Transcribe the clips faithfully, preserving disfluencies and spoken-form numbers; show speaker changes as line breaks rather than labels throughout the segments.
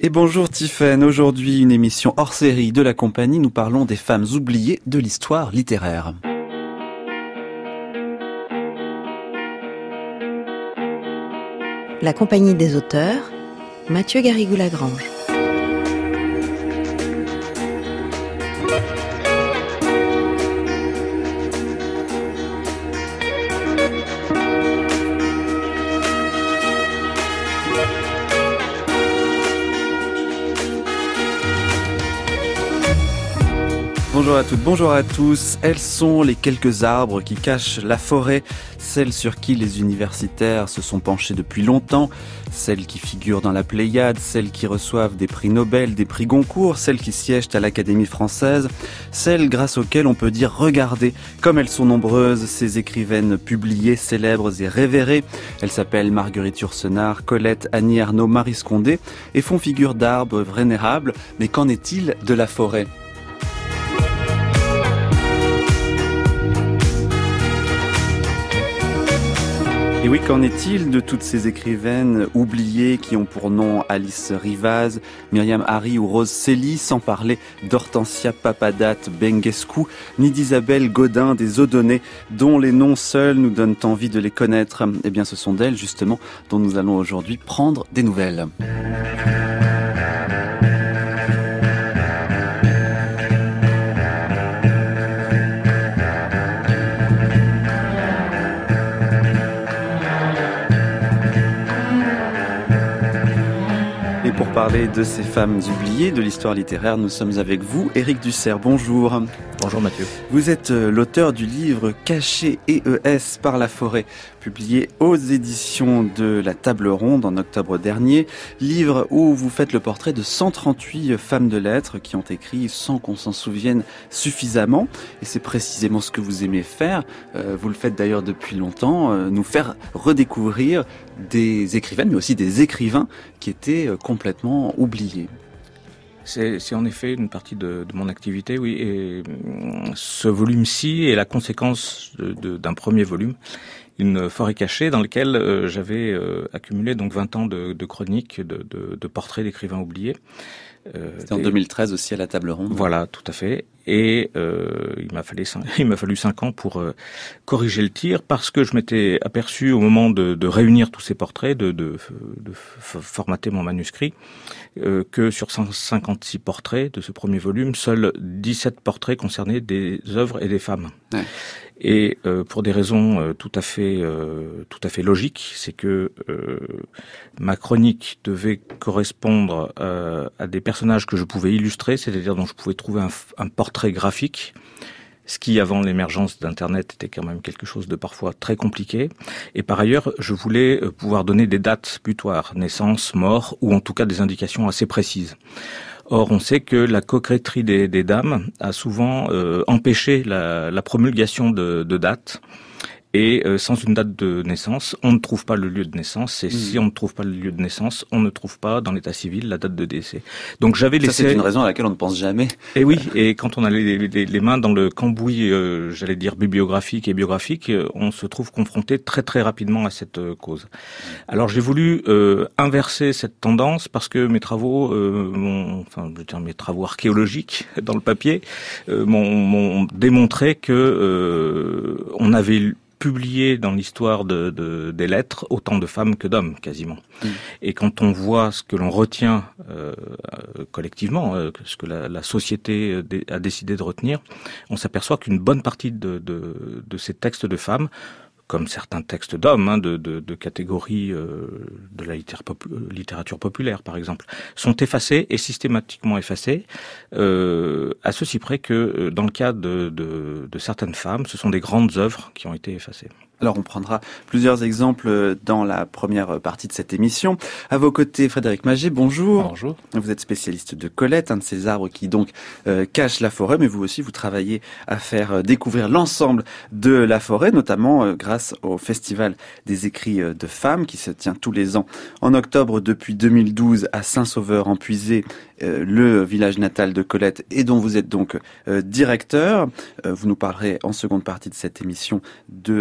Et bonjour Tiffaine, aujourd'hui une émission hors série de la compagnie, nous parlons des femmes oubliées de l'histoire littéraire.
La compagnie des auteurs, Mathieu Garrigou-Lagrange.
Bonjour à toutes, bonjour à tous. Elles sont les quelques arbres qui cachent la forêt, celles sur qui les universitaires se sont penchés depuis longtemps, celles qui figurent dans la Pléiade, celles qui reçoivent des prix Nobel, des prix Goncourt, celles qui siègent à l'Académie française, celles grâce auxquelles on peut dire « regardez » comme elles sont nombreuses, ces écrivaines publiées, célèbres et révérées. Elles s'appellent Marguerite Yourcenar, Colette, Annie Ernaux, Marie Scondé et font figure d'arbres vénérables. Mais qu'en est-il de la forêt ? Et oui, qu'en est-il de toutes ces écrivaines oubliées qui ont pour nom Alice Rivaz, Myriam Hari ou Rose Célie, sans parler d'Hortensia Papadate Benguescu, ni d'Isabelle Godin des Odonais, dont les noms seuls nous donnent envie de les connaître. Eh bien, ce sont d'elles, justement, dont nous allons aujourd'hui prendre des nouvelles. Pour parler de ces femmes oubliées de l'histoire littéraire, nous sommes avec vous, Éric Dussert. Bonjour.
Bonjour Mathieu.
Vous êtes l'auteur du livre Caché E E S par la forêt, publié aux éditions de la Table Ronde en octobre dernier. Livre où vous faites le portrait de cent trente-huit femmes de lettres qui ont écrit sans qu'on s'en souvienne suffisamment. Et c'est précisément ce que vous aimez faire. Vous le faites d'ailleurs depuis longtemps, nous faire redécouvrir des écrivaines, mais aussi des écrivains qui étaient complètement oubliés.
C'est, c'est en effet une partie de, de mon activité, oui. Et ce volume-ci est la conséquence de, de, d'un premier volume, Une forêt cachée, dans lequel euh, j'avais euh, accumulé donc vingt ans de, de chroniques, de, de, de portraits d'écrivains oubliés.
Euh, C'était en des... deux mille treize aussi à la Table Ronde.
Voilà, tout à fait. Et euh, il m'a fallu cinq, il m'a fallu cinq ans pour euh, corriger le tir, parce que je m'étais aperçu au moment de, de réunir tous ces portraits, de, de, de formater mon manuscrit, euh, que sur cent cinquante-six portraits de ce premier volume, seuls dix-sept portraits concernaient des œuvres et des femmes. Ouais. Et euh, pour des raisons euh, tout à fait euh, tout à fait logiques, c'est que euh, ma chronique devait correspondre euh, à des personnages que je pouvais illustrer, c'est-à-dire dont je pouvais trouver un, un portrait graphique, ce qui, avant l'émergence d'Internet, était quand même quelque chose de parfois très compliqué. Et par ailleurs, je voulais pouvoir donner des dates butoirs, naissance, mort, ou en tout cas des indications assez précises. Or, on sait que la coquetterie des, des dames a souvent euh, empêché la, la promulgation de, de dates. Et euh, sans une date de naissance, on ne trouve pas le lieu de naissance. Et mmh. si on ne trouve pas le lieu de naissance, on ne trouve pas dans l'état civil la date de décès. Donc j'avais laissé.
Ça, c'est une raison à laquelle on ne pense jamais.
Et oui. Et quand on a les, les, les mains dans le cambouis, euh, j'allais dire bibliographique et biographique, euh, on se trouve confronté très très rapidement à cette euh, cause. Alors j'ai voulu euh, inverser cette tendance, parce que mes travaux, euh, mon, enfin je veux dire mes travaux archéologiques dans le papier, euh, m'ont, m'ont démontré que euh, on avait publié dans l'histoire de, de, des lettres autant de femmes que d'hommes, quasiment. Mmh. Et quand on voit ce que l'on retient euh, collectivement, euh, ce que la, la société a décidé de retenir, on s'aperçoit qu'une bonne partie de, de, de ces textes de femmes, comme certains textes d'hommes, hein, de, de, de catégories euh, de la littérature populaire, par exemple, sont effacés et systématiquement effacés, euh, à ceci près que, dans le cas de, de, de certaines femmes, ce sont des grandes œuvres qui ont été effacées.
Alors on prendra plusieurs exemples dans la première partie de cette émission. À vos côtés, Frédéric Magé, bonjour.
Bonjour.
Vous êtes spécialiste de Colette, un de ces arbres qui donc euh, cache la forêt, mais vous aussi vous travaillez à faire euh, découvrir l'ensemble de la forêt, notamment euh, grâce au Festival des écrits euh, de femmes qui se tient tous les ans en octobre depuis deux mille douze à Saint-Sauveur-en-Puisée, euh, le village natal de Colette, et dont vous êtes donc euh, directeur. Euh, vous nous parlerez en seconde partie de cette émission de ce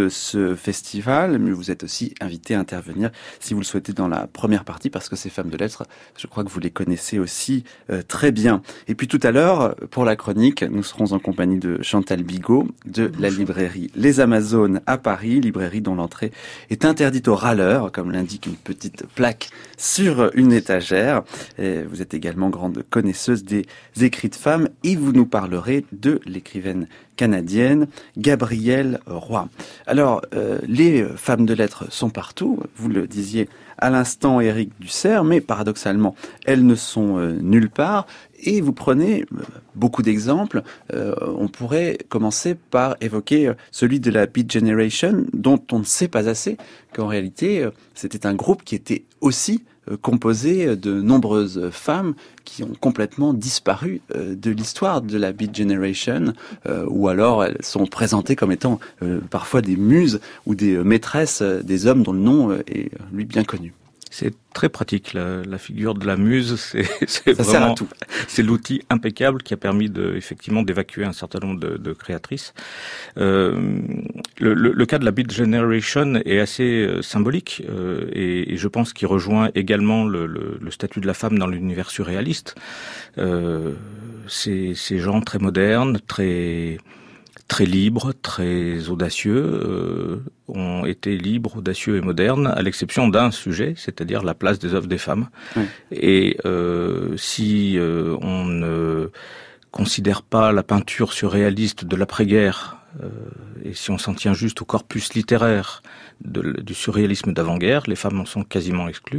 ce festival, mais vous êtes aussi invité à intervenir si vous le souhaitez dans la première partie, parce que ces femmes de lettres, je crois que vous les connaissez aussi euh, très bien. Et puis tout à l'heure, pour la chronique, nous serons en compagnie de Chantal Bigot de la librairie Les Amazones à Paris, librairie dont l'entrée est interdite aux râleurs, comme l'indique une petite plaque sur une étagère. Et vous êtes également grande connaisseuse des écrits de femmes et vous nous parlerez de l'écrivaine canadienne Gabrielle Roy. Alors, euh, les femmes de lettres sont partout, vous le disiez à l'instant, Éric Dussert, mais paradoxalement, elles ne sont euh, nulle part. Et vous prenez euh, beaucoup d'exemples. Euh, on pourrait commencer par évoquer euh, celui de la Beat Generation, dont on ne sait pas assez qu'en réalité, euh, c'était un groupe qui était aussi euh, composé de nombreuses femmes qui ont complètement disparu euh, de l'histoire de la Beat Generation, euh, ou alors elles sont présentées comme étant euh, parfois des muses ou des maîtresses euh, des hommes dont le nom euh, est lui bien connu.
C'est très pratique, la, la figure de la muse, c'est, c'est
Ça
vraiment,
sert à tout.
C'est l'outil impeccable qui a permis de, effectivement, d'évacuer un certain nombre de, de créatrices. Euh, le, le, le cas de la Beat Generation est assez euh, symbolique, euh, et, et je pense qu'il rejoint également le, le, le statut de la femme dans l'univers surréaliste. Euh, c'est, ces gens très modernes, très très libres, très audacieux, euh, ont été libres, audacieux et modernes, à l'exception d'un sujet, c'est-à-dire la place des œuvres des femmes. Oui. Et euh, si euh, on ne considère pas la peinture surréaliste de l'après-guerre, euh, et si on s'en tient juste au corpus littéraire de, du surréalisme d'avant-guerre, les femmes en sont quasiment exclues.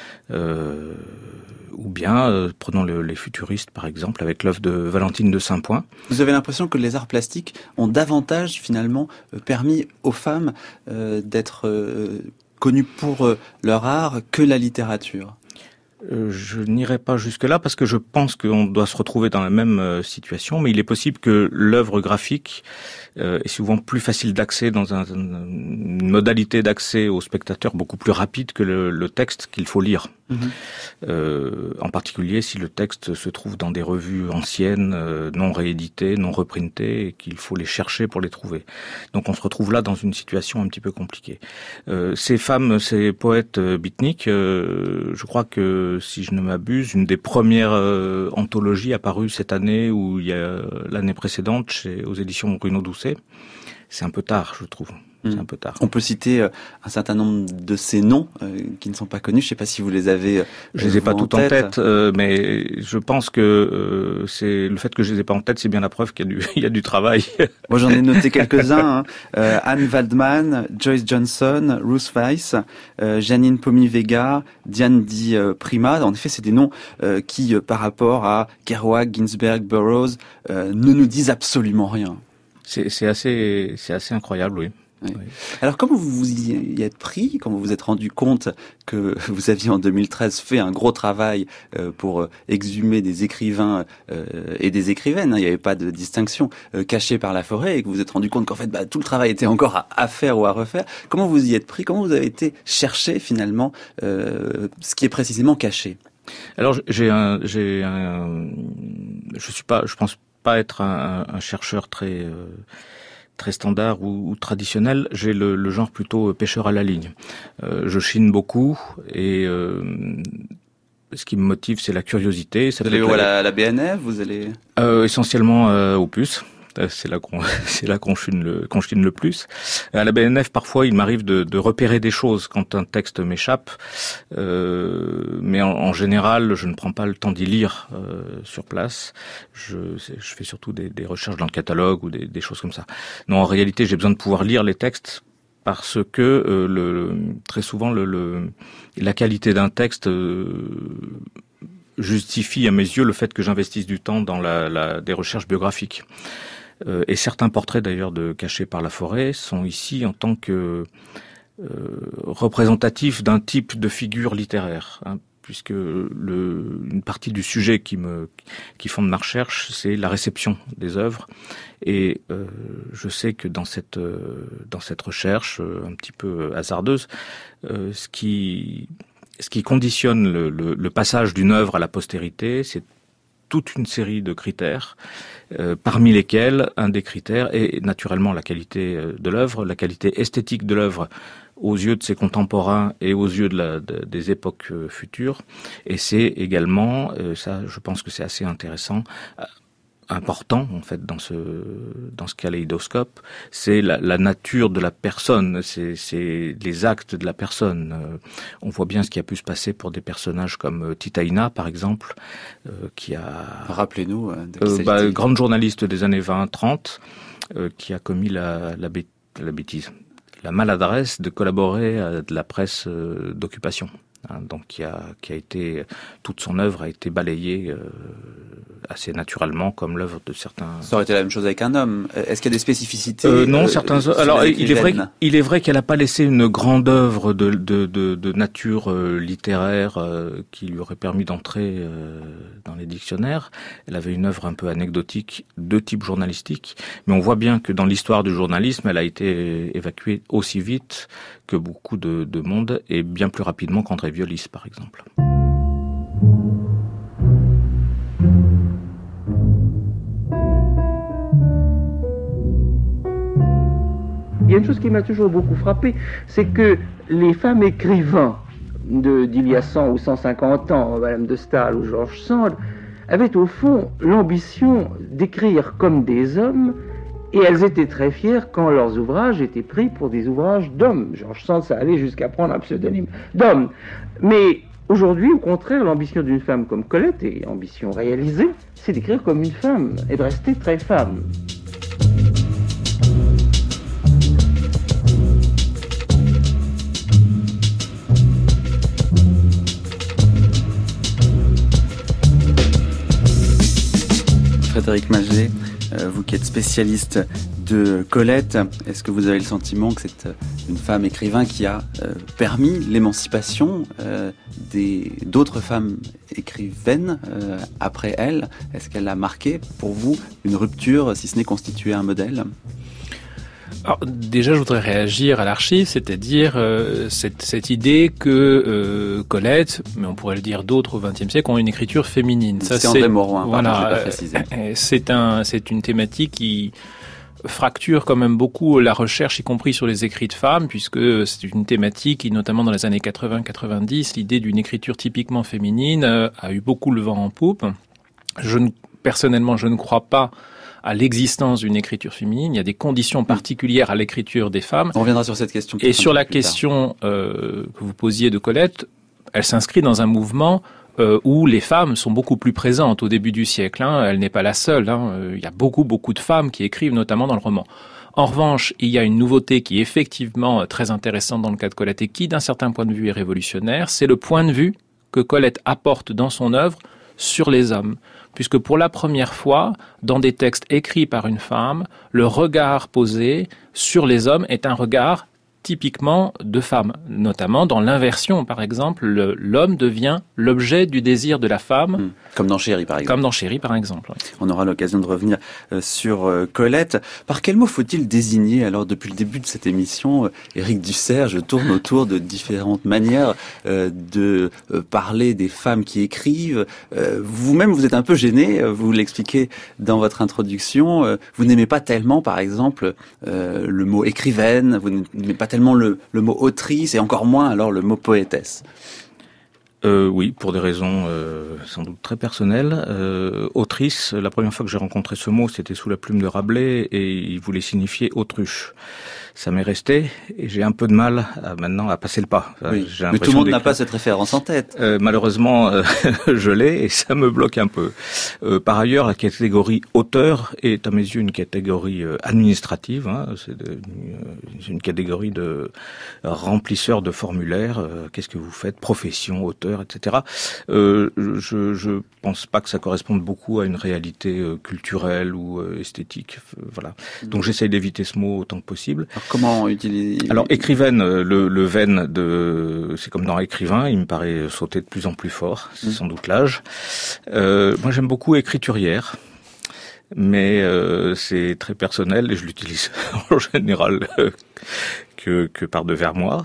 Euh, ou bien, euh, prenons le, les futuristes par exemple, avec l'œuvre de Valentine de Saint-Point.
Vous avez l'impression que les arts plastiques ont davantage finalement euh, permis aux femmes euh, d'être euh, connues pour euh, leur art que la littérature?
Euh, je n'irai pas jusque-là parce que je pense qu'on doit se retrouver dans la même euh, situation, mais il est possible que l'œuvre graphique euh, est souvent plus facile d'accès dans un, une modalité d'accès au spectateur beaucoup plus rapide que le, le texte qu'il faut lire. Mmh. Euh, en particulier si le texte se trouve dans des revues anciennes, euh, non rééditées, non reprintées, et qu'il faut les chercher pour les trouver. Donc on se retrouve là dans une situation un petit peu compliquée. Euh, ces femmes, ces poètes euh, beatniks, euh, je crois que si je ne m'abuse, une des premières euh, anthologies apparues cette année ou il y a l'année précédente chez, aux éditions Bruno Doucet. C'est un peu tard, je trouve. C'est un peu tard.
On peut citer euh, un certain nombre de ces noms euh, qui ne sont pas connus. Je ne sais pas si vous les avez. Euh,
je les ai pas tout en tête, euh, mais je pense que euh, c'est le fait que je les ai pas en tête, c'est bien la preuve qu'il y a du, il y a du travail.
Moi, j'en ai noté quelques-uns. Hein. Euh, Anne Waldman, Joyce Johnson, Ruth Weiss, euh, Janine Pomy-Vega, Diane Di Prima. En effet, c'est des noms euh, qui, euh, par rapport à Kerouac, Ginsberg, Burroughs, euh, ne nous disent absolument rien.
C'est, c'est assez, c'est assez incroyable, oui.
Oui. Oui. Alors, comment vous vous y êtes pris, quand vous vous êtes rendu compte que vous aviez en deux mille treize fait un gros travail euh, pour exhumer des écrivains euh, et des écrivaines, hein, il n'y avait pas de distinction, euh, cachés par la forêt, et que vous vous êtes rendu compte qu'en fait bah, tout le travail était encore à, à faire ou à refaire. Comment vous y êtes pris? Comment vous avez été chercher finalement euh, ce qui est précisément caché?
Alors j'ai un, j'ai un, je suis pas, je pense pas être un, un chercheur très euh, très standard ou, ou traditionnel. J'ai le, le genre plutôt pêcheur à la ligne. Euh, je chine beaucoup et euh, ce qui me motive, c'est la curiosité. Ça
vous allez où, à la, la B N F? Vous allez
euh, essentiellement euh, au Puce. C'est là qu'on, c'est là qu'on chine le, qu'on chine le plus. À la B N F, parfois, il m'arrive de, de repérer des choses quand un texte m'échappe, euh, mais en, en général, je ne prends pas le temps d'y lire euh, sur place. Je, je fais surtout des, des recherches dans le catalogue ou des, des choses comme ça. Non, en réalité, j'ai besoin de pouvoir lire les textes parce que euh, le, très souvent, le, le, la qualité d'un texte euh, justifie à mes yeux le fait que j'investisse du temps dans la, la, des recherches biographiques. Euh, et certains portraits d'ailleurs de Cachés par la forêt sont ici en tant que euh, représentatifs d'un type de figure littéraire, hein, puisque le, une partie du sujet qui me qui fonde ma recherche, c'est la réception des œuvres. Et euh, je sais que dans cette euh, dans cette recherche euh, un petit peu hasardeuse, euh, ce qui ce qui conditionne le, le, le passage d'une œuvre à la postérité, c'est toute une série de critères, euh, parmi lesquels un des critères est naturellement la qualité de l'œuvre, la qualité esthétique de l'œuvre aux yeux de ses contemporains et aux yeux de la, de, des époques euh, futures. Et c'est également, euh, ça je pense que c'est assez intéressant, euh, important en fait dans ce dans ce kaléidoscope, c'est la, la nature de la personne, c'est, c'est les actes de la personne. Euh, on voit bien ce qui a pu se passer pour des personnages comme Titaïna par exemple, euh, qui a...
Rappelez-nous. Euh, de qui
euh, bah, grande journaliste des années vingt trente, euh, qui a commis la, la, bê- la bêtise. la maladresse de collaborer à de la presse euh, d'occupation. Hein, donc qui a, qui a été, toute son œuvre a été balayée euh, assez naturellement comme l'œuvre de certains.
Ça aurait été la même chose avec un homme. Est-ce qu'il y a des spécificités
euh, Non,
euh,
certains. Alors il est vrai, il est vrai qu'elle n'a pas laissé une grande œuvre de de de, de nature euh, littéraire euh, qui lui aurait permis d'entrer euh, dans les dictionnaires. Elle avait une œuvre un peu anecdotique de type journalistique, mais on voit bien que dans l'histoire du journalisme, elle a été évacuée aussi vite que beaucoup de, de monde et bien plus rapidement qu'André Violis, par exemple.
Il y a une chose qui m'a toujours beaucoup frappé, c'est que les femmes écrivains de, d'il y a cent ou cent cinquante ans, Madame de Staël ou George Sand, avaient au fond l'ambition d'écrire comme des hommes. Et elles étaient très fières quand leurs ouvrages étaient pris pour des ouvrages d'hommes. George Sand, ça allait jusqu'à prendre un pseudonyme d'homme. Mais aujourd'hui, au contraire, l'ambition d'une femme comme Colette, et ambition réalisée, c'est d'écrire comme une femme et de rester très femme.
Frédéric Maget, vous qui êtes spécialiste de Colette, est-ce que vous avez le sentiment que c'est une femme écrivain qui a euh, permis l'émancipation euh, des, d'autres femmes écrivaines euh, après elle? Est-ce qu'elle a marqué pour vous une rupture, si ce n'est constitué un modèle?
Alors, déjà, je voudrais réagir à l'archive, c'est-à-dire euh, cette, cette idée que euh, Colette, mais on pourrait le dire d'autres au vingtième siècle, ont une écriture féminine.
Ça, c'est André Mauroy,
voilà,
pardon, je l'ai pas précisé.
Euh, c'est, un, c'est une thématique qui fracture quand même beaucoup la recherche, y compris sur les écrits de femmes, puisque c'est une thématique qui, notamment dans les années quatre-vingts quatre-vingt-dix, l'idée d'une écriture typiquement féminine euh, a eu beaucoup le vent en poupe. Je ne, personnellement, je ne crois pas à l'existence d'une écriture féminine. Il y a des conditions particulières à l'écriture des femmes.
On reviendra sur cette question.
Et sur la question euh, que vous posiez de Colette, elle s'inscrit dans un mouvement euh, où les femmes sont beaucoup plus présentes au début du siècle. Hein. Elle n'est pas la seule. Hein. Il y a beaucoup, beaucoup de femmes qui écrivent, notamment dans le roman. En revanche, il y a une nouveauté qui est effectivement très intéressante dans le cas de Colette et qui, d'un certain point de vue, est révolutionnaire. C'est le point de vue que Colette apporte dans son œuvre sur les hommes. Puisque pour la première fois, dans des textes écrits par une femme, le regard posé sur les hommes est un regard typiquement de femme. Notamment dans l'inversion, par exemple, le, l'homme devient l'objet du désir de la femme.
Mmh. Comme dans Chéri, par exemple.
Comme dans Chéri, par exemple. Oui.
On aura l'occasion de revenir euh, sur euh, Colette. Par quel mot faut-il désigner, alors, depuis le début de cette émission, euh, Éric Dussert, je tourne autour de différentes manières euh, de euh, parler des femmes qui écrivent. Euh, vous-même, vous êtes un peu gêné, vous l'expliquez dans votre introduction. Euh, vous n'aimez pas tellement, par exemple, euh, le mot écrivaine, vous n'aimez pas tellement le, le mot autrice, et encore moins, alors, le mot poétesse.
Euh, oui, pour des raisons euh, sans doute très personnelles. Euh, autrice, la première fois que j'ai rencontré ce mot, c'était sous la plume de Rabelais et il voulait signifier autruche. Ça m'est resté et j'ai un peu de mal à, maintenant à passer le pas.
Oui. Mais tout le monde n'a pas cette référence en tête.
Euh, malheureusement, euh, je l'ai et ça me bloque un peu. Euh, par ailleurs, la catégorie auteur est à mes yeux une catégorie euh, administrative. Hein, c'est de, une, une catégorie de remplisseur de formulaires. Euh, qu'est-ce que vous faites? Profession, auteur, et cetera. Euh, je, je pense pas que ça corresponde beaucoup à une réalité euh, culturelle ou euh, esthétique. Euh, voilà. Donc j'essaye d'éviter ce mot autant que possible.
Alors, comment utiliser?
Alors écrivaine, le, le veine de, c'est comme dans écrivain, il me paraît sauter de plus en plus fort. C'est mmh. sans doute l'âge. Euh, moi j'aime beaucoup écriturière. Mais euh, c'est très personnel et je l'utilise en général euh, que, que par devers moi.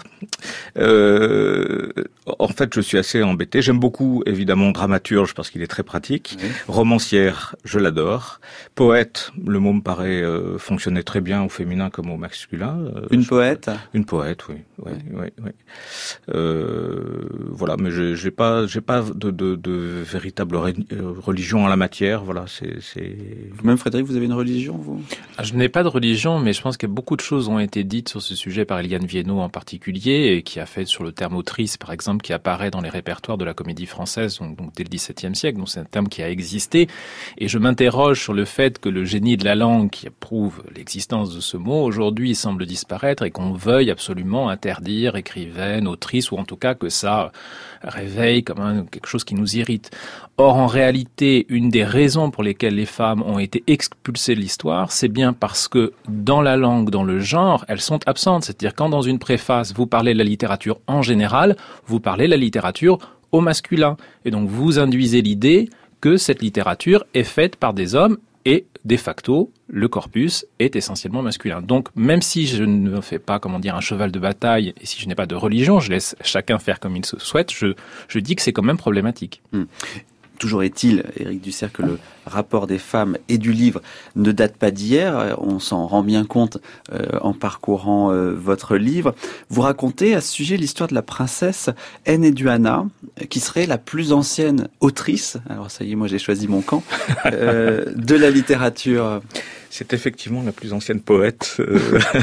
Euh, en fait, je suis assez embêté. J'aime beaucoup, évidemment, dramaturge parce qu'il est très pratique. Oui. Romancière, je l'adore. Poète, le mot me paraît euh, fonctionner très bien au féminin comme au masculin. Euh,
une poète.
Une poète, oui, oui, oui, oui. oui. Euh, voilà, mais je, j'ai pas, j'ai pas de, de, de véritable ré, religion en la matière. Voilà, c'est, c'est.
Vous-même, Frédéric, vous avez une religion, vous?
Je n'ai pas de religion, mais je pense que beaucoup de choses ont été dites sur ce sujet par Eliane Viennot en particulier, et qui a fait sur le terme autrice, par exemple, qui apparaît dans les répertoires de la comédie française, donc, donc dès le dix-septième siècle. Donc c'est un terme qui a existé. Et je m'interroge sur le fait que le génie de la langue, qui prouve l'existence de ce mot, aujourd'hui semble disparaître et qu'on veuille absolument interdire écrivaine, autrice, ou en tout cas que ça réveille comme un, quelque chose qui nous irrite. Or, en réalité, une des raisons pour lesquelles les femmes ont été expulsées de l'histoire, c'est bien parce que dans la langue, dans le genre, elles sont absentes. C'est-à-dire quand dans une préface, vous parlez de la littérature en général, vous parlez de la littérature au masculin. Et donc, vous induisez l'idée que cette littérature est faite par des hommes et, de facto, le corpus est essentiellement masculin. Donc, même si je ne fais pas, comment dire, un cheval de bataille, et si je n'ai pas de religion, je laisse chacun faire comme il se souhaite, je, je dis que c'est quand même problématique.
Mmh. Toujours est-il, Éric Dussert, que le rapport des femmes et du livre ne date pas d'hier. On s'en rend bien compte euh, en parcourant euh, votre livre. Vous racontez à ce sujet l'histoire de la princesse Enheduanna, qui serait la plus ancienne autrice, alors ça y est, moi j'ai choisi mon camp, euh, de la littérature.
C'est effectivement la plus ancienne poète euh,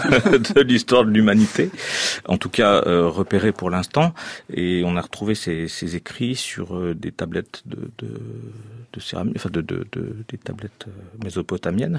de l'histoire de l'humanité, en tout cas euh, repérée pour l'instant. Et on a retrouvé ses, ses écrits sur euh, des tablettes de, de, de céramique, enfin de, de, de des tablettes mésopotamiennes.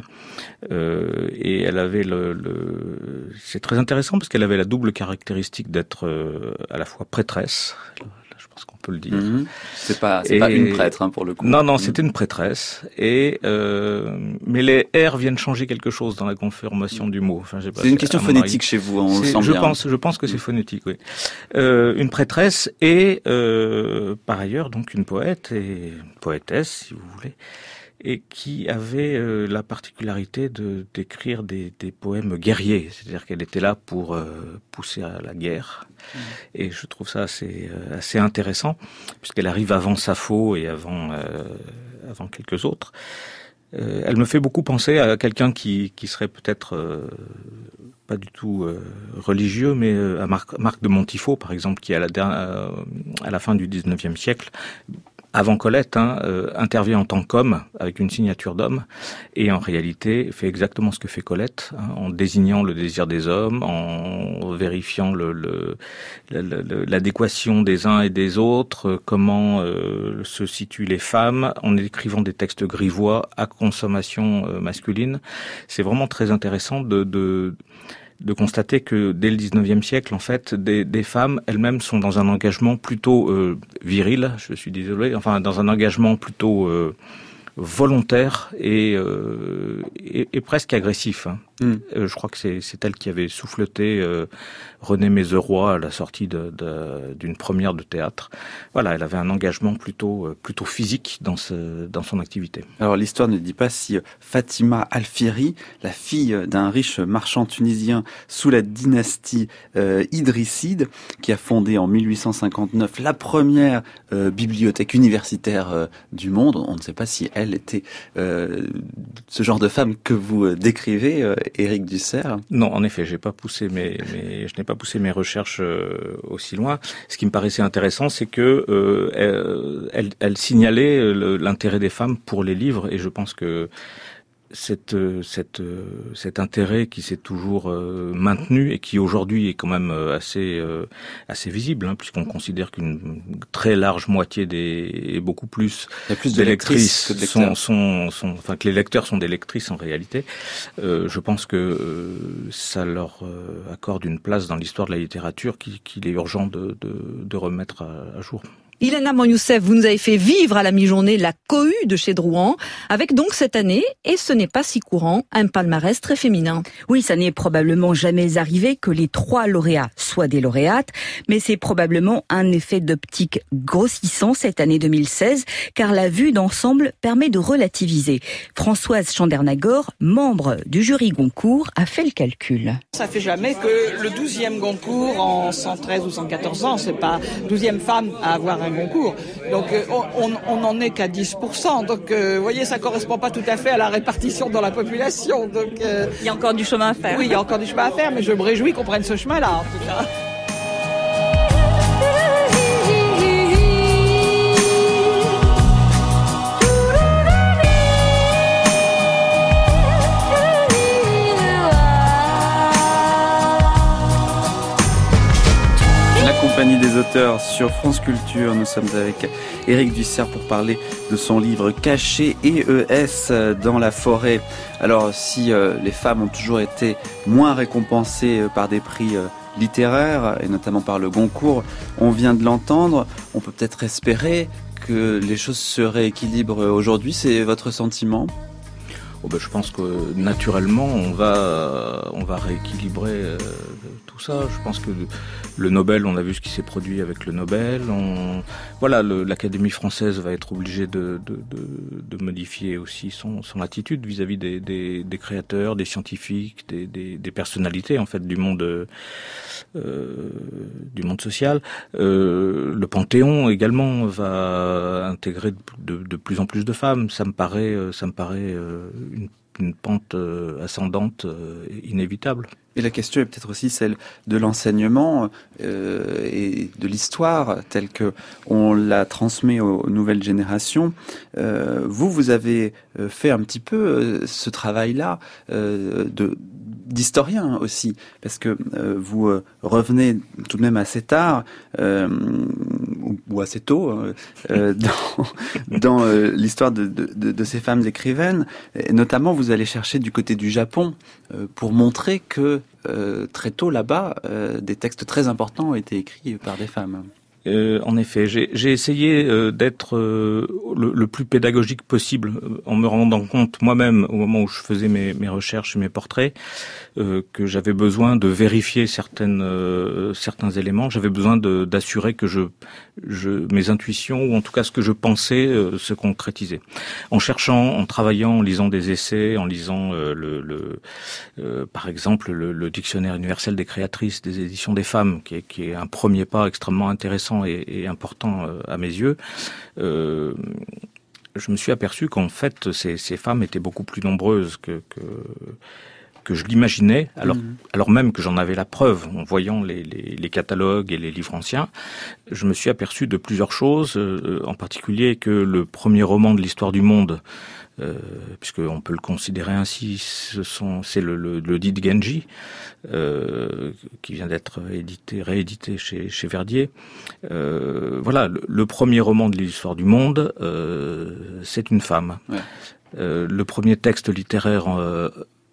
Euh, et elle avait le, le, c'est très intéressant parce qu'elle avait la double caractéristique d'être euh, à la fois prêtresse. Je pense qu'on peut le dire.
Mmh. C'est pas, c'est et... pas une prêtre hein, pour le coup.
Non, non, mmh. c'était une prêtresse. Et euh, mais les R viennent changer quelque chose dans la conformation du mot. Enfin, j'ai pas,
c'est une question phonétique chez vous, on le sent
je
bien.
pense, je pense que c'est phonétique, oui. Euh, une prêtresse et euh, par ailleurs donc une poète et une poétesse, si vous voulez, et qui avait euh, la particularité de d'écrire des, des poèmes guerriers, c'est-à-dire qu'elle était là pour euh, pousser à la guerre. Mmh. Et je trouve ça assez euh, assez intéressant puisqu'elle arrive avant Sappho et avant euh, avant quelques autres. Euh, elle me fait beaucoup penser à quelqu'un qui qui serait peut-être euh, pas du tout euh, religieux, mais euh, à Marc, Marc de Montifau par exemple, qui à la dernière, euh, à la fin du dix-neuvième siècle, avant Colette, hein, euh, intervient en tant qu'homme, avec une signature d'homme, et en réalité fait exactement ce que fait Colette, hein, en désignant le désir des hommes, en vérifiant le, le, le, le, l'adéquation des uns et des autres, euh, comment euh, se situent les femmes, en écrivant des textes grivois à consommation euh, masculine. C'est vraiment très intéressant de... de de constater que dès le dix-neuvième siècle, en fait, des, des femmes elles-mêmes sont dans un engagement plutôt euh, viril, je suis désolé, enfin dans un engagement plutôt euh, volontaire et, euh, et, et presque agressif. Hein. Mm. Euh, je crois que c'est, c'est elle qui avait souffleté euh, René Mézeroy à la sortie de, de, d'une première de théâtre. Voilà, elle avait un engagement plutôt euh, plutôt physique dans ce dans son activité.
Alors l'histoire ne dit pas si Fatima Alfieri, la fille d'un riche marchand tunisien sous la dynastie euh, idrisside, qui a fondé en mille huit cent cinquante-neuf la première euh, bibliothèque universitaire euh, du monde, on ne sait pas si elle était euh, ce genre de femme que vous décrivez, euh, Éric Dussert.
Non, en effet, j'ai pas poussé mes, mes je n'ai pas poussé mes recherches euh, aussi loin. Ce qui me paraissait intéressant, c'est que euh, elle, elle signalait le, l'intérêt des femmes pour les livres, et je pense que cette, cette, cet intérêt qui s'est toujours euh, maintenu et qui aujourd'hui est quand même assez, euh, assez visible, hein, puisqu'on considère qu'une très large moitié des, et beaucoup plus,
plus
des
de
lectrices,
lectrices
sont, sont, sont, enfin que les lecteurs sont des lectrices en réalité. Euh, je pense que euh, ça leur euh, accorde une place dans l'histoire de la littérature qu'il, qu'il est urgent de, de, de remettre à, à jour.
Ilana Mouyoussef, vous nous avez fait vivre à la mi-journée la cohue de chez Drouan, avec donc cette année, et ce n'est pas si courant, un palmarès très féminin.
Oui, ça n'est probablement jamais arrivé que les trois lauréats soient des lauréates, mais c'est probablement un effet d'optique grossissant cette année deux mille seize, car la vue d'ensemble permet de relativiser. Françoise Chandernagor, membre du jury Goncourt, a fait le calcul.
Ça fait jamais que le douzième Goncourt en cent treize ou cent quatorze ans, c'est pas douzième femme à avoir un Goncourt. Donc on, on en est qu'à dix pour cent. Donc vous voyez, ça correspond pas tout à fait à la répartition dans la population. Donc euh,
il y a encore du chemin à faire.
Oui, il y a encore du chemin à faire, mais je me réjouis qu'on prenne ce chemin-là en tout cas.
Compagnie des auteurs sur France Culture. Nous sommes avec Éric Dussert pour parler de son livre Caché E E S dans la forêt. Alors si euh, les femmes ont toujours été moins récompensées par des prix euh, littéraires et notamment par le Goncourt, on vient de l'entendre, on peut peut-être espérer que les choses se rééquilibrent aujourd'hui. C'est votre sentiment ?
Oh ben, je pense que naturellement on va on va rééquilibrer euh, tout ça. Je pense que le Nobel, on a vu ce qui s'est produit avec le Nobel. On, voilà, le, l'Académie française va être obligée de, de, de, de modifier aussi son, son attitude vis-à-vis des, des, des créateurs, des scientifiques, des, des, des personnalités en fait du monde euh, du monde social. Euh, le Panthéon également va intégrer de, de plus en plus de femmes. Ça me paraît, ça me paraît euh, une, une pente euh, ascendante euh, inévitable.
Et la question est peut-être aussi celle de l'enseignement euh, et de l'histoire telle que on la transmet aux nouvelles générations. Euh, vous, vous avez fait un petit peu euh, ce travail-là euh, de d'historien aussi, parce que euh, vous euh, revenez tout de même assez tard euh, ou, ou assez tôt euh, dans, dans euh, l'histoire de, de, de ces femmes écrivaines. Et notamment, vous allez chercher du côté du Japon euh, pour montrer que euh, très tôt là-bas, euh, des textes très importants ont été écrits par des femmes.
Euh, en effet, j'ai, j'ai essayé euh, d'être euh, le, le plus pédagogique possible, euh, en me rendant compte moi-même, au moment où je faisais mes, mes recherches et mes portraits, euh, que j'avais besoin de vérifier certaines, euh, certains éléments. J'avais besoin de, d'assurer que je, je, mes intuitions, ou en tout cas ce que je pensais, euh, se concrétisaient. En cherchant, en travaillant, en lisant des essais, en lisant euh, le, le euh, par exemple le, le dictionnaire universel des créatrices des éditions des femmes, qui est, qui est un premier pas extrêmement intéressant et, et important euh, à mes yeux, euh, je me suis aperçu qu'en fait ces, ces femmes étaient beaucoup plus nombreuses que, que, que je l'imaginais, alors, mmh. alors même que j'en avais la preuve en voyant les, les, les catalogues et les livres anciens. Je me suis aperçu de plusieurs choses, euh, en particulier que le premier roman de l'histoire du monde, Euh, puisqu'on peut le considérer ainsi, ce sont, c'est le, le, le dit de Genji, euh, qui vient d'être édité, réédité chez, chez Verdier. Euh, voilà, le, le premier roman de l'histoire du monde, euh, c'est une femme. Ouais. Euh, le premier texte littéraire en, euh,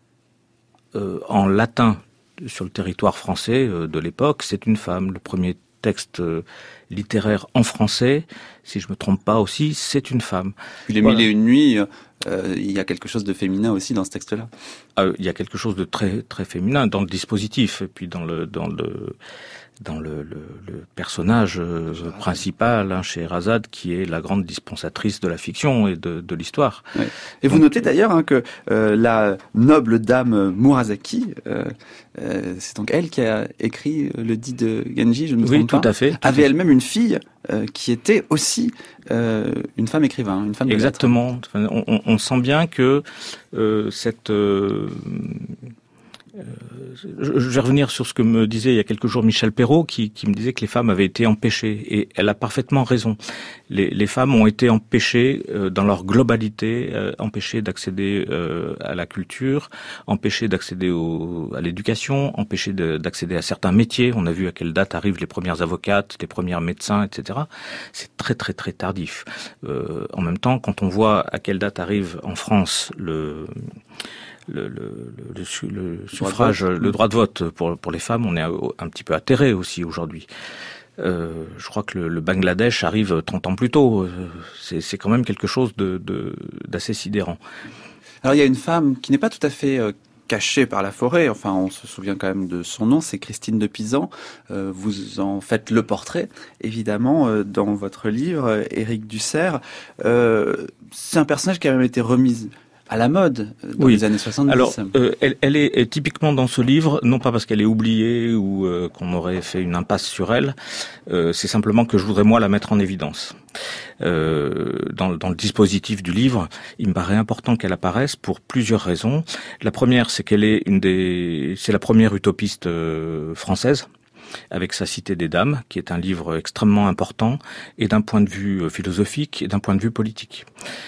euh, en latin sur le territoire français euh, de l'époque, c'est une femme. Le premier texte euh, littéraire en français, si je me trompe pas aussi, c'est une femme.
Puis les voilà. Mille et une nuits, euh, il y a quelque chose de féminin aussi dans ce texte-là.
Euh, il y a quelque chose de très très féminin dans le dispositif et puis dans le dans le dans le, le, le personnage euh, principal, hein, Scheherazade, qui est la grande dispensatrice de la fiction et de, de l'histoire.
Ouais. Et donc, vous notez d'ailleurs hein, que euh, la noble dame Murasaki, euh, euh, c'est donc elle qui a écrit le dit de Genji, je ne me trompe
oui,
pas.
Oui, tout à fait. Tout
avait
à fait.
elle-même une fille euh, qui était aussi euh, une femme écrivain, une femme de
Exactement.
lettres.
On, on, on sent bien que euh, cette euh, Euh, je vais revenir sur ce que me disait il y a quelques jours Michel Perrault, qui, qui me disait que les femmes avaient été empêchées, et elle a parfaitement raison. Les, les femmes ont été empêchées euh, dans leur globalité, euh, empêchées d'accéder euh, à la culture, empêchées d'accéder au, à l'éducation, empêchées de, d'accéder à certains métiers. On a vu à quelle date arrivent les premières avocates, les premiers médecins, et cetera. C'est très très très tardif. Euh, en même temps, quand on voit à quelle date arrive en France le Le, le, le, le suffrage, le droit de vote pour, pour les femmes, on est un petit peu atterré aussi aujourd'hui. Euh, je crois que le, le Bangladesh arrive trente ans plus tôt. C'est, c'est quand même quelque chose de, de, d'assez sidérant.
Alors il y a une femme qui n'est pas tout à fait euh, cachée par la forêt, enfin on se souvient quand même de son nom, c'est Christine de Pisan. Euh, vous en faites le portrait, évidemment, euh, dans votre livre, euh, Éric Dussert. Euh, c'est un personnage qui a même été remis à la mode dans
oui.
les années soixante-dix.
Alors, euh, elle, elle est, est typiquement dans ce livre, non pas parce qu'elle est oubliée ou euh, qu'on aurait fait une impasse sur elle, euh, c'est simplement que je voudrais moi la mettre en évidence. Euh, dans, dans le dispositif du livre, il me paraît important qu'elle apparaisse pour plusieurs raisons. La première, c'est qu'elle est une des, c'est la première utopiste euh, française, avec sa Cité des Dames, qui est un livre extrêmement important, et d'un point de vue philosophique et d'un point de vue politique.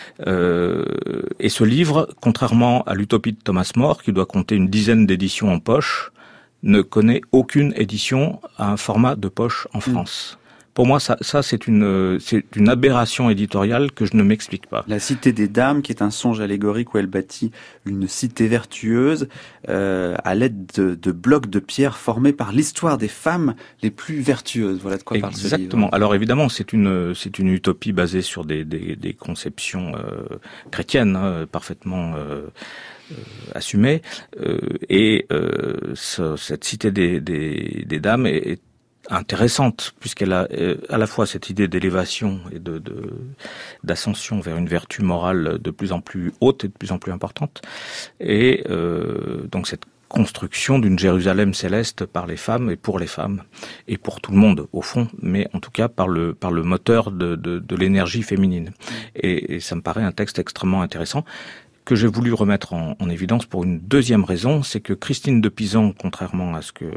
Euh, et ce livre, contrairement à l'utopie de Thomas More, qui doit compter une dizaine d'éditions en poche, ne connaît aucune édition à un format de poche en France. Mmh. Pour moi, ça, ça c'est une, c'est une aberration éditoriale que je ne m'explique pas.
La Cité des Dames, qui est un songe allégorique où elle bâtit une cité vertueuse euh, à l'aide de, de blocs de pierre formés par l'histoire des femmes les plus vertueuses. Voilà de quoi parle ce livre.
Exactement. Alors évidemment, c'est une, c'est une utopie basée sur des, des, des conceptions euh, chrétiennes, hein, parfaitement euh, euh, assumées. Euh, et euh, ce, cette Cité des, des, des Dames est, est intéressante, puisqu'elle a euh, à la fois cette idée d'élévation et de, de d'ascension vers une vertu morale de plus en plus haute et de plus en plus importante, et euh, donc cette construction d'une Jérusalem céleste par les femmes et pour les femmes et pour tout le monde au fond, mais en tout cas par le par le moteur de de, de l'énergie féminine. Et, et ça me paraît un texte extrêmement intéressant que j'ai voulu remettre en, en évidence pour une deuxième raison, c'est que Christine de Pisan, contrairement à ce que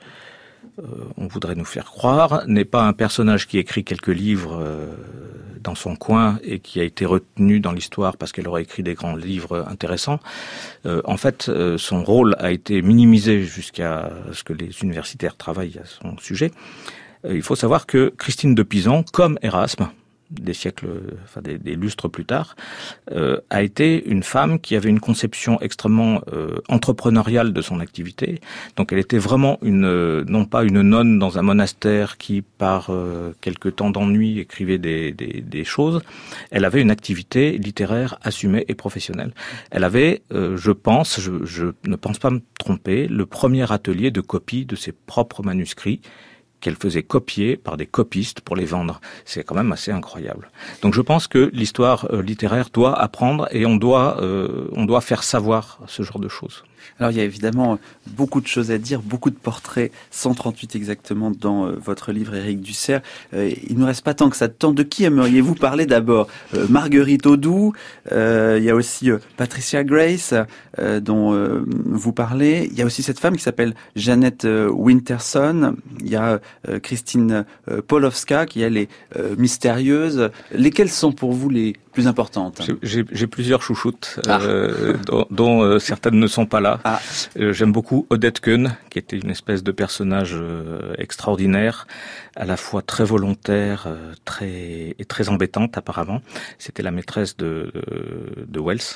Euh, on voudrait nous faire croire, n'est pas un personnage qui écrit quelques livres euh, dans son coin et qui a été retenu dans l'histoire parce qu'elle aurait écrit des grands livres intéressants. Euh, en fait, euh, son rôle a été minimisé jusqu'à ce que les universitaires travaillent à son sujet. Euh, il faut savoir que Christine de Pisan, comme Erasme, des siècles, enfin des, des lustres plus tard, euh, a été une femme qui avait une conception extrêmement euh, entrepreneuriale de son activité. Donc elle était vraiment une, euh, non pas une nonne dans un monastère qui, par euh, quelque temps d'ennui, écrivait des, des, des choses. Elle avait une activité littéraire assumée et professionnelle. Elle avait, euh, je pense, je, je ne pense pas me tromper, le premier atelier de copie de ses propres manuscrits, qu'elle faisait copier par des copistes pour les vendre. C'est quand même assez incroyable. Donc je pense que l'histoire euh, littéraire doit apprendre et on doit, euh, on doit faire savoir ce genre de choses.
Alors il y a évidemment beaucoup de choses à dire, beaucoup de portraits, cent trente-huit exactement dans euh, votre livre Éric Dussert. Euh, il ne nous reste pas tant que ça de temps. De qui aimeriez-vous parler d'abord? euh, Marguerite Audoux, euh, il y a aussi euh, Patricia Grace euh, dont euh, vous parlez. Il y a aussi cette femme qui s'appelle Jeannette euh, Winterson. Il y a euh, Christine euh, Polowska qui elle est euh, mystérieuse. Lesquelles sont pour vous les plus importantes?
J'ai, j'ai plusieurs chouchoutes, ah. euh, dont, dont euh, certaines ne sont pas là. Ah. Euh, j'aime beaucoup Odette Keun, qui était une espèce de personnage euh, extraordinaire, à la fois très volontaire, euh, très et très embêtante apparemment. C'était la maîtresse de, de, de Wells.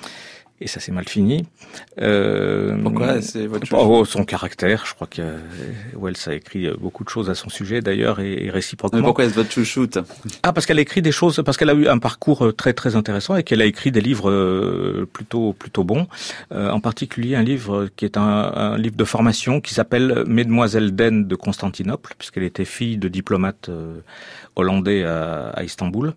Et ça s'est mal fini.
Euh, Pourquoi c'est votre chose?
Oh, son caractère, je crois que Wells a écrit beaucoup de choses à son sujet d'ailleurs et, et réciproquement.
Mais pourquoi est-ce votre chouchoute?
Ah, parce qu'elle a écrit des choses, parce qu'elle a eu un parcours très très intéressant et qu'elle a écrit des livres plutôt plutôt bons. Euh, en particulier un livre qui est un, un livre de formation qui s'appelle Mesdemoiselles d'Aisne de Constantinople, puisqu'elle était fille de diplomate euh, hollandais à, à Istanbul.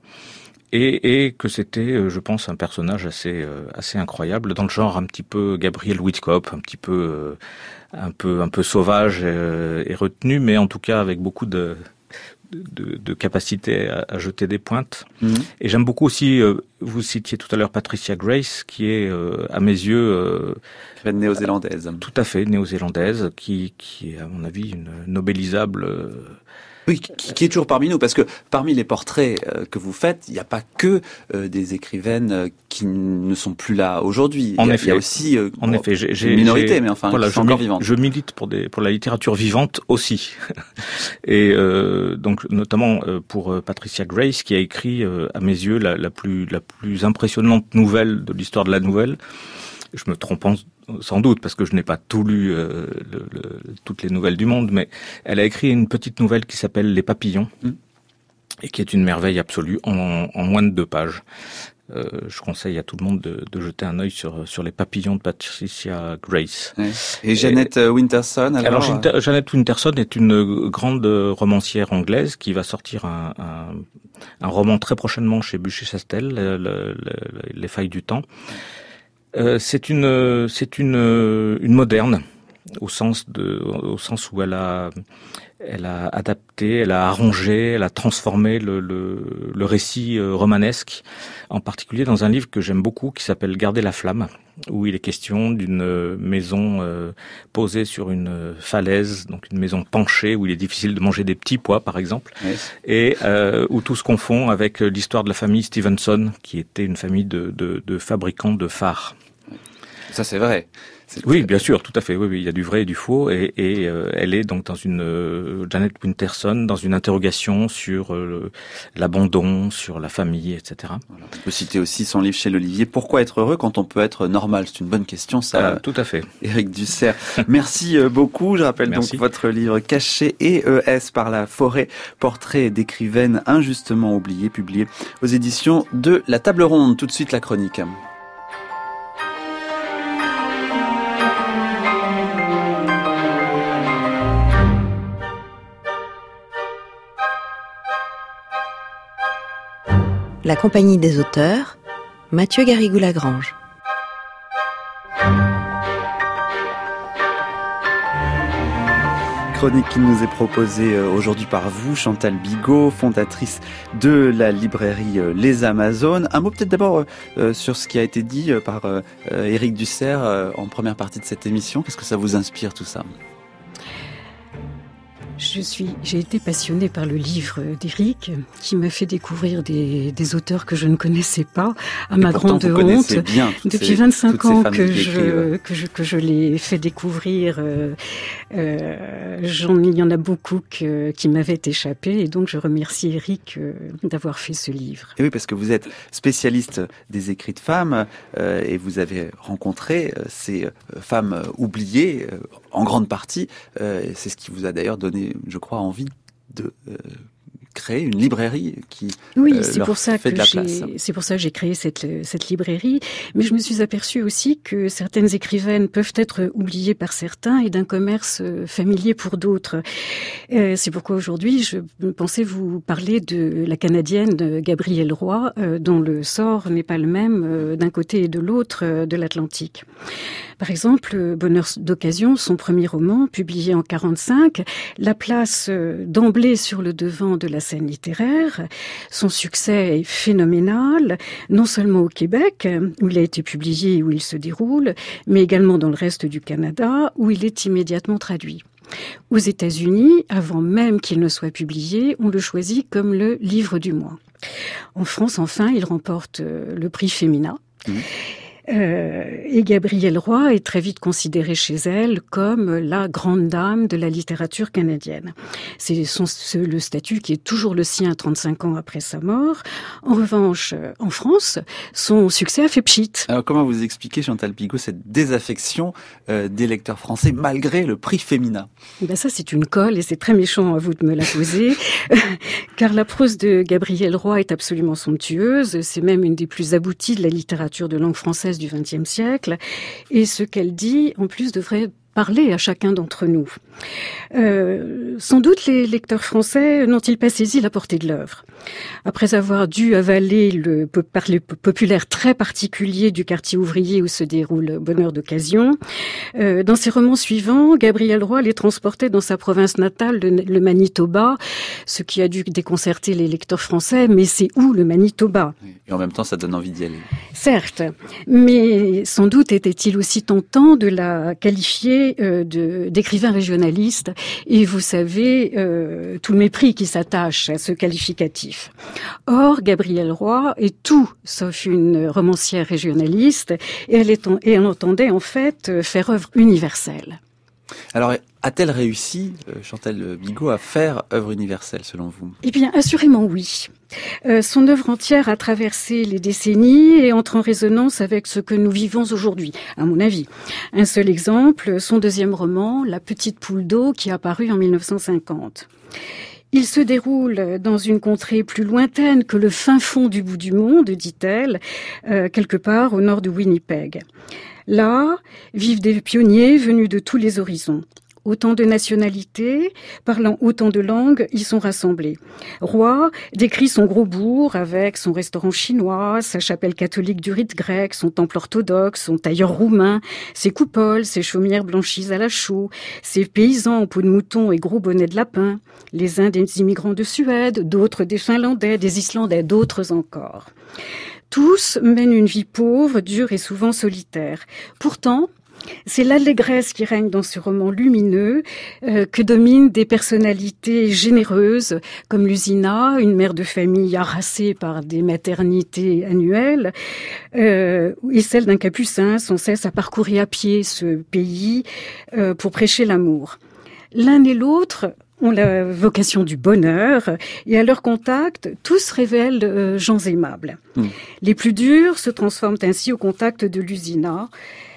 Et, et que c'était, je pense, un personnage assez assez incroyable, dans le genre un petit peu Gabriel Whitcomb, un petit peu un peu un peu sauvage et, et retenu, mais en tout cas avec beaucoup de de, de capacité à, à jeter des pointes. Mmh. Et j'aime beaucoup aussi, euh, vous citiez tout à l'heure Patricia Grace, qui est euh, à mes yeux euh,
néo-zélandaise.
Tout à fait néo-zélandaise, qui qui est à mon avis une nobelisable. Euh,
Oui, qui, qui est toujours parmi nous, parce que parmi les portraits euh, que vous faites, il n'y a pas que euh, des écrivaines euh, qui ne sont plus là aujourd'hui.
En
il y a,
effet,
il y a aussi euh,
en effet, j'ai, j'ai,
une minorité,
j'ai,
mais enfin,
voilà,
qui sont encore vivantes.
Je milite pour des pour la littérature vivante aussi, et euh, donc notamment euh, pour euh, Patricia Grace, qui a écrit euh, à mes yeux la, la plus la plus impressionnante nouvelle de l'histoire de la nouvelle. Je me trompe sans doute, parce que je n'ai pas tout lu, euh, le, le, toutes les nouvelles du monde, mais elle a écrit une petite nouvelle qui s'appelle Les Papillons, mmh. et qui est une merveille absolue en, en moins de deux pages. Euh, je conseille à tout le monde de, de jeter un œil sur sur Les Papillons de Patricia Grace.
Ouais. Et Jeanette et, Winterson. Alors,
alors Jeanette Winterson est une grande romancière anglaise qui va sortir un, un, un roman très prochainement chez Buchet-Chastel, le, le, le, Les Failles du temps. Euh, c'est une c'est une une moderne au sens de au sens où elle a elle a adapté, elle a arrangé, elle a transformé le, le, le récit romanesque, en particulier dans un livre que j'aime beaucoup qui s'appelle Garder la flamme, où il est question d'une maison euh, posée sur une falaise, donc une maison penchée, où il est difficile de manger des petits pois, par exemple, oui. et euh, où tout se confond avec l'histoire de la famille Stevenson, qui était une famille de, de, de fabricants de phares.
Ça, c'est vrai. C'est
oui, bien sûr, tout à fait. Oui, oui, il y a du vrai et du faux, et, et euh, elle est donc dans une euh, Jeanette Winterson dans une interrogation sur euh, l'abandon, sur la famille, et cetera.
Voilà. On peut citer aussi son livre chez l'Olivier. Pourquoi être heureux quand on peut être normal ? C'est une bonne question, ça.
Ah, tout à fait.
Éric Dussert, merci beaucoup. Je rappelle Merci. donc votre livre Caché et E S par la forêt, portrait d'écrivaine injustement oubliée, publié aux éditions de La Table Ronde. Tout de suite la chronique.
La compagnie des auteurs, Mathieu Garrigou-Lagrange.
Chronique qui nous est proposée aujourd'hui par vous, Chantal Bigot, fondatrice de la librairie Les Amazones. Un mot peut-être d'abord euh, sur ce qui a été dit par euh, Éric Dussert euh, en première partie de cette émission. Qu'est-ce que ça vous inspire tout ça ?
Je suis, j'ai été passionnée par le livre d'Éric, qui m'a fait découvrir des, des auteurs que je ne connaissais pas, à ma grande honte. Depuis vingt-cinq ans que je, que je que je l'ai fait découvrir, euh, euh, j'en, il y en a beaucoup que, qui m'avaient échappé, et donc je remercie Éric euh, d'avoir fait ce livre.
Et oui, parce que vous êtes spécialiste des écrits de femmes, euh, et vous avez rencontré euh, ces euh, femmes oubliées, euh, en grande partie. Euh, c'est ce qui vous a d'ailleurs donné, je crois, envie de euh, créer une librairie qui
oui,
euh,
c'est
leur
pour ça
fait
que
de la
j'ai,
place.
c'est pour ça que j'ai créé cette, cette librairie. Mais je me suis aperçue aussi que certaines écrivaines peuvent être oubliées par certains et d'un commerce familier pour d'autres. Euh, c'est pourquoi aujourd'hui, je pensais vous parler de la Canadienne Gabrielle Roy, euh, dont le sort n'est pas le même euh, d'un côté et de l'autre euh, de l'Atlantique. Par exemple, Bonheur d'occasion, son premier roman, publié en quarante-cinq, la place d'emblée sur le devant de la scène littéraire. Son succès est phénoménal, non seulement au Québec, où il a été publié et où il se déroule, mais également dans le reste du Canada, où il est immédiatement traduit. Aux États-Unis, avant même qu'il ne soit publié, on le choisit comme le livre du mois. En France, enfin, il remporte le prix Femina. Mmh. Euh, et Gabrielle Roy est très vite considérée chez elle comme la grande dame de la littérature canadienne. C'est son, c'est le statut qui est toujours le sien trente-cinq ans après sa mort. En revanche, en France, son succès a fait pchit.
Alors comment vous expliquez, Chantal Bigot, cette désaffection euh, des lecteurs français malgré le prix Femina ?
Ben ça, c'est une colle et c'est très méchant à vous de me la poser, car la prose de Gabrielle Roy est absolument somptueuse. C'est même une des plus abouties de la littérature de langue française du vingtième siècle, et ce qu'elle dit, en plus, devrait parler à chacun d'entre nous. Euh, sans doute les lecteurs français n'ont-ils pas saisi la portée de l'œuvre. Après avoir dû avaler le parler populaire très particulier du quartier ouvrier où se déroule Bonheur d'occasion, euh, dans ses romans suivants, Gabrielle Roy les transportait dans sa province natale, le, le Manitoba, ce qui a dû déconcerter les lecteurs français, mais c'est où le Manitoba ?
Et en même temps, ça donne envie d'y aller.
Certes, mais sans doute était-il aussi tentant de la qualifier euh, de, d'écrivain régionaliste, et vous savez euh, tout le mépris qui s'attache à ce qualificatif. Or, Gabrielle Roy est tout sauf une romancière régionaliste, et elle, est en, et elle entendait en fait faire œuvre universelle.
Alors, A-t-elle réussi, euh, Chantal Bigot, à faire œuvre universelle, selon vous?
Eh bien, assurément oui. Euh, son œuvre entière a traversé les décennies et entre en résonance avec ce que nous vivons aujourd'hui, à mon avis. Un seul exemple, son deuxième roman, La petite poule d'eau, qui a paru en mille neuf cent cinquante. Il se déroule dans une contrée plus lointaine que le fin fond du bout du monde, dit-elle, euh, quelque part au nord de Winnipeg. Là, vivent des pionniers venus de tous les horizons. Autant de nationalités, parlant autant de langues, y sont rassemblés. Roy décrit son gros bourg avec son restaurant chinois, sa chapelle catholique du rite grec, son temple orthodoxe, son tailleur roumain, ses coupoles, ses chaumières blanchies à la chaux, ses paysans en peau de mouton et gros bonnets de lapin, les uns des immigrants de Suède, d'autres des Finlandais, des Islandais, d'autres encore. Tous mènent une vie pauvre, dure et souvent solitaire. Pourtant, c'est l'allégresse qui règne dans ce roman lumineux, euh, que dominent des personnalités généreuses, comme Lusina, une mère de famille harassée par des maternités annuelles, euh, et celle d'un capucin sans cesse à parcourir à pied ce pays euh, pour prêcher l'amour. L'un et l'autre ont la vocation du bonheur, et à leur contact, tous révèlent euh, gens aimables. Mmh. Les plus durs se transforment ainsi au contact de Lusina.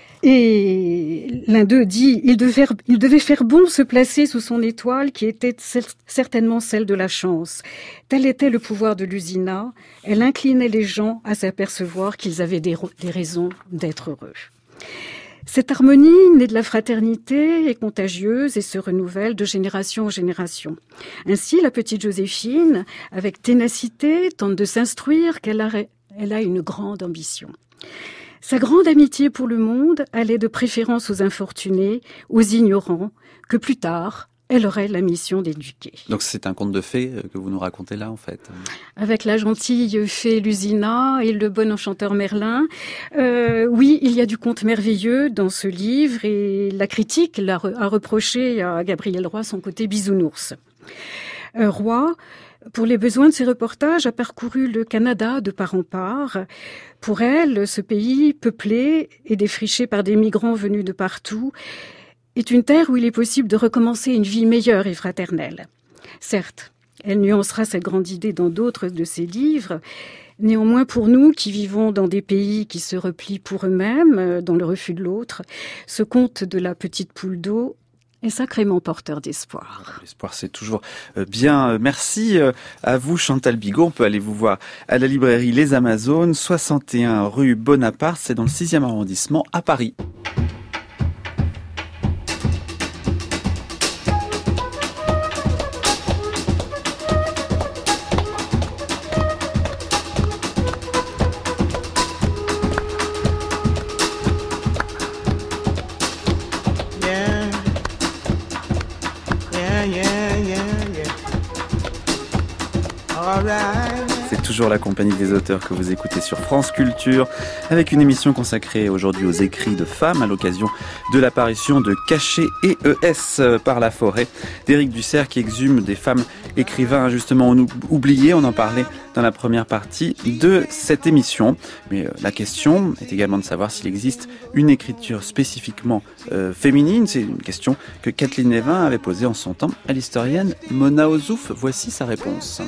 Et l'un d'eux dit, il devait, il devait faire bon se placer sous son étoile qui était certainement celle de la chance. Tel était le pouvoir de Lusina. Elle inclinait les gens à s'apercevoir qu'ils avaient des, des raisons d'être heureux. Cette harmonie, née de la fraternité, est contagieuse et se renouvelle de génération en génération. Ainsi, la petite Joséphine, avec ténacité, tente de s'instruire qu'elle a, elle a une grande ambition. Sa grande amitié pour le monde allait de préférence aux infortunés, aux ignorants, que plus tard, elle aurait la mission d'éduquer.
Donc c'est un conte de fées que vous nous racontez là, en fait.
Avec la gentille fée Lusina et le bon enchanteur Merlin. Euh, oui, il y a du conte merveilleux dans ce livre et la critique l'a re- a reproché à Gabriel Roy son côté bisounours. Euh, Roy, pour les besoins de ses reportages, a parcouru le Canada de part en part. Pour elle, ce pays, peuplé et défriché par des migrants venus de partout, est une terre où il est possible de recommencer une vie meilleure et fraternelle. Certes, elle nuancera cette grande idée dans d'autres de ses livres. Néanmoins, pour nous qui vivons dans des pays qui se replient pour eux-mêmes, dans le refus de l'autre, ce conte de la petite poule d'eau est sacrément porteur d'espoir.
L'espoir, c'est toujours bien. Merci à vous, Chantal Bigot. On peut aller vous voir à la librairie Les Amazones, soixante et un rue Bonaparte. C'est dans le sixième arrondissement à Paris. C'est toujours la compagnie des auteurs que vous écoutez sur France Culture, avec une émission consacrée aujourd'hui aux écrits de femmes à l'occasion de l'apparition de Caché et E S par la forêt d'Éric Dussert, qui exhume des femmes écrivains injustement oubliées. On en parlait dans la première partie de cette émission. Mais la question est également de savoir s'il existe une écriture spécifiquement euh, féminine. C'est une question que Kathleen Lévin avait posée en son temps à l'historienne Mona Ozouf. Voici sa réponse.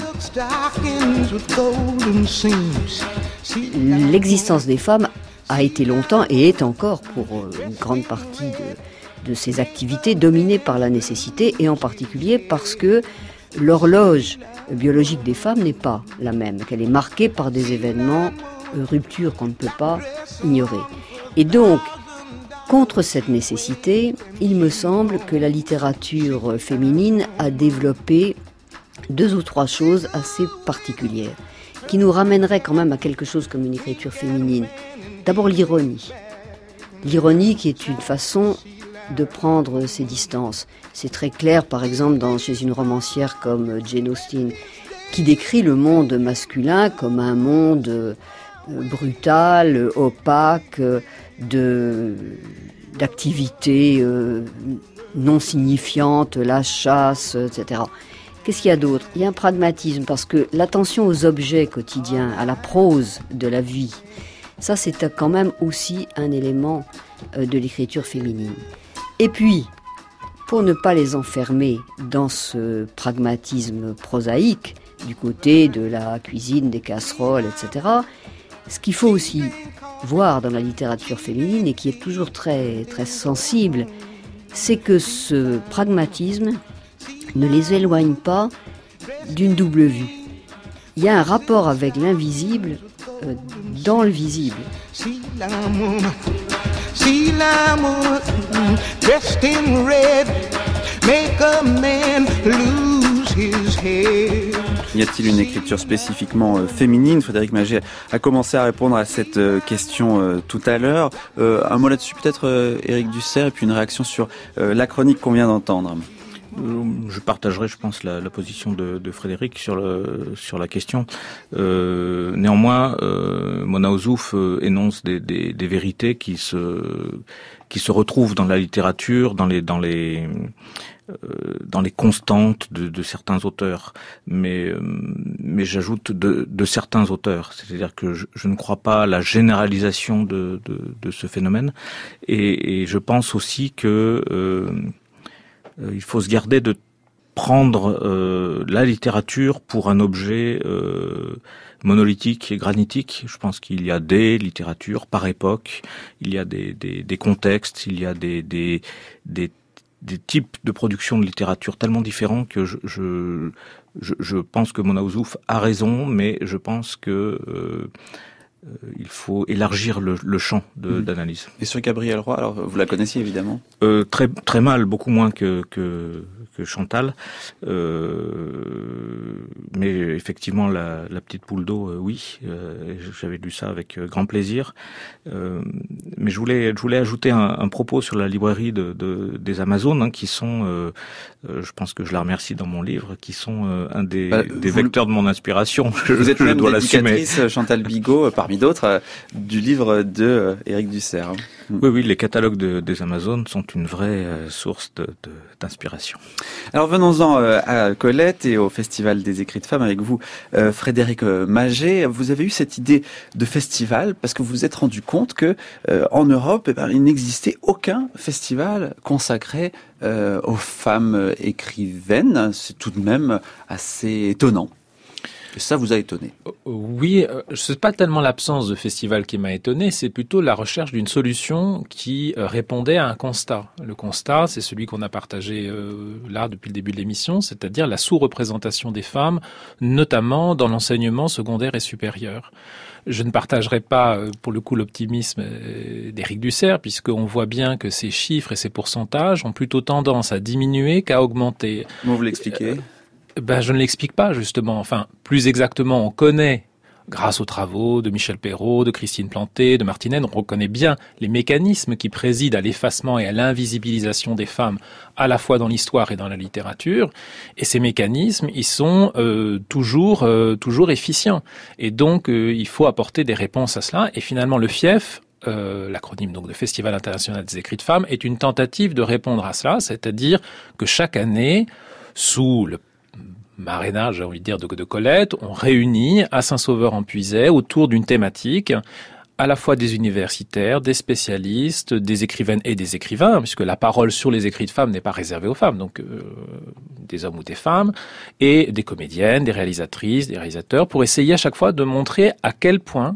L'existence des femmes a été longtemps et est encore pour une grande partie de, de ces activités dominée par la nécessité, et en particulier parce que l'horloge biologique des femmes n'est pas la même, qu'elle est marquée par des événements, euh, ruptures qu'on ne peut pas ignorer. Et donc, contre cette nécessité, il me semble que la littérature féminine a développé deux ou trois choses assez particulières, qui nous ramèneraient quand même à quelque chose comme une écriture féminine. D'abord l'ironie. L'ironie qui est une façon de prendre ses distances. C'est très clair, par exemple, dans, chez une romancière comme Jane Austen, qui décrit le monde masculin comme un monde euh, brutal, opaque, de, d'activités euh, non signifiantes, la chasse, et cetera. Qu'est-ce qu'il y a d'autre ? Il y a un pragmatisme, parce que l'attention aux objets quotidiens, à la prose de la vie, ça c'est quand même aussi un élément de l'écriture féminine. Et puis, pour ne pas les enfermer dans ce pragmatisme prosaïque, du côté de la cuisine, des casseroles, et cetera, ce qu'il faut aussi voir dans la littérature féminine, et qui est toujours très, très sensible, c'est que ce pragmatisme ne les éloigne pas d'une double vue. Il y a un rapport avec l'invisible euh, dans le visible.
See Lama, dressed in red, make a man lose his head.
Y a-t-il une écriture spécifiquement euh, féminine ? Frédéric Magé a commencé à répondre à cette euh, question euh, tout à l'heure. Euh, un mot là-dessus peut-être, euh, Éric Dussert, et puis une réaction sur euh, la chronique qu'on vient d'entendre.
Je partagerai, je pense, la, la position de, de Frédéric sur, le, sur la question. Euh, néanmoins, euh, Mona Ozouf euh, énonce des, des, des vérités qui se, qui se retrouvent dans la littérature, dans les, dans les, euh, dans les constantes de, de certains auteurs. Mais, euh, mais j'ajoute de, de certains auteurs. C'est-à-dire que je, je ne crois pas à la généralisation de, de, de ce phénomène. Et, et je pense aussi que euh, il faut se garder de prendre euh, la littérature pour un objet euh, monolithique et granitique. Je pense qu'il y a des littératures par époque, il y a des, des, des contextes, il y a des, des, des, des types de production de littérature tellement différents que je, je, je, je pense que Mona Ozouf a raison, mais je pense que euh, il faut élargir le, le champ de, d'analyse.
Et sur Gabrielle Roy, alors vous la connaissiez évidemment ?
euh, Très très mal, beaucoup moins que que, que Chantal. Euh, mais effectivement, la, la petite poule d'eau, euh, oui, euh, j'avais lu ça avec euh, grand plaisir. Euh, mais je voulais je voulais ajouter un, un propos sur la librairie de, de des Amazones, hein, qui sont, euh, euh, je pense que je la remercie dans mon livre, qui sont euh, un des, bah, des vecteurs de mon inspiration. Je,
vous êtes
je
même
dois
dédicatrice,
l'assumer.
Chantal Bigot, parmi d'autres, euh, du livre de euh, Éric Dussert.
Oui, oui, les catalogues de, des Amazones sont une vraie euh, source de, de, d'inspiration.
Alors venons-en euh, à Colette et au Festival des écrits de femmes avec vous, euh, Frédéric Magé. Vous avez eu cette idée de festival parce que vous vous êtes rendu compte que euh, en Europe, eh ben, il n'existait aucun festival consacré euh, aux femmes écrivaines. C'est tout de même assez étonnant. Et ça vous a étonné?
Oui, c'est pas tellement l'absence de festival qui m'a étonné, c'est plutôt la recherche d'une solution qui répondait à un constat. Le constat, c'est celui qu'on a partagé euh, là depuis le début de l'émission, c'est-à-dire la sous-représentation des femmes, notamment dans l'enseignement secondaire et supérieur. Je ne partagerai pas, pour le coup, l'optimisme d'Éric Dussert, puisqu'on voit bien que ces chiffres et ces pourcentages ont plutôt tendance à diminuer qu'à augmenter.
Comment vous l'expliquez ? euh,
Ben, je ne l'explique pas, justement. Enfin, plus exactement, on connaît, grâce aux travaux de Michel Perrault, de Christine Planté, de Martinène, on reconnaît bien les mécanismes qui président à l'effacement et à l'invisibilisation des femmes, à la fois dans l'histoire et dans la littérature. Et ces mécanismes, ils sont euh, toujours, euh, toujours efficients. Et donc, euh, il faut apporter des réponses à cela. Et finalement, le FIEF, Euh, l'acronyme donc de Festival international des écrits de femmes, est une tentative de répondre à cela, c'est-à-dire que chaque année, sous le marrainage, j'ai envie de dire, de, de Colette, on réunit à Saint-Sauveur-en-Puisaye autour d'une thématique à la fois des universitaires, des spécialistes, des écrivaines et des écrivains, puisque la parole sur les écrits de femmes n'est pas réservée aux femmes, donc euh, des hommes ou des femmes, et des comédiennes, des réalisatrices, des réalisateurs, pour essayer à chaque fois de montrer à quel point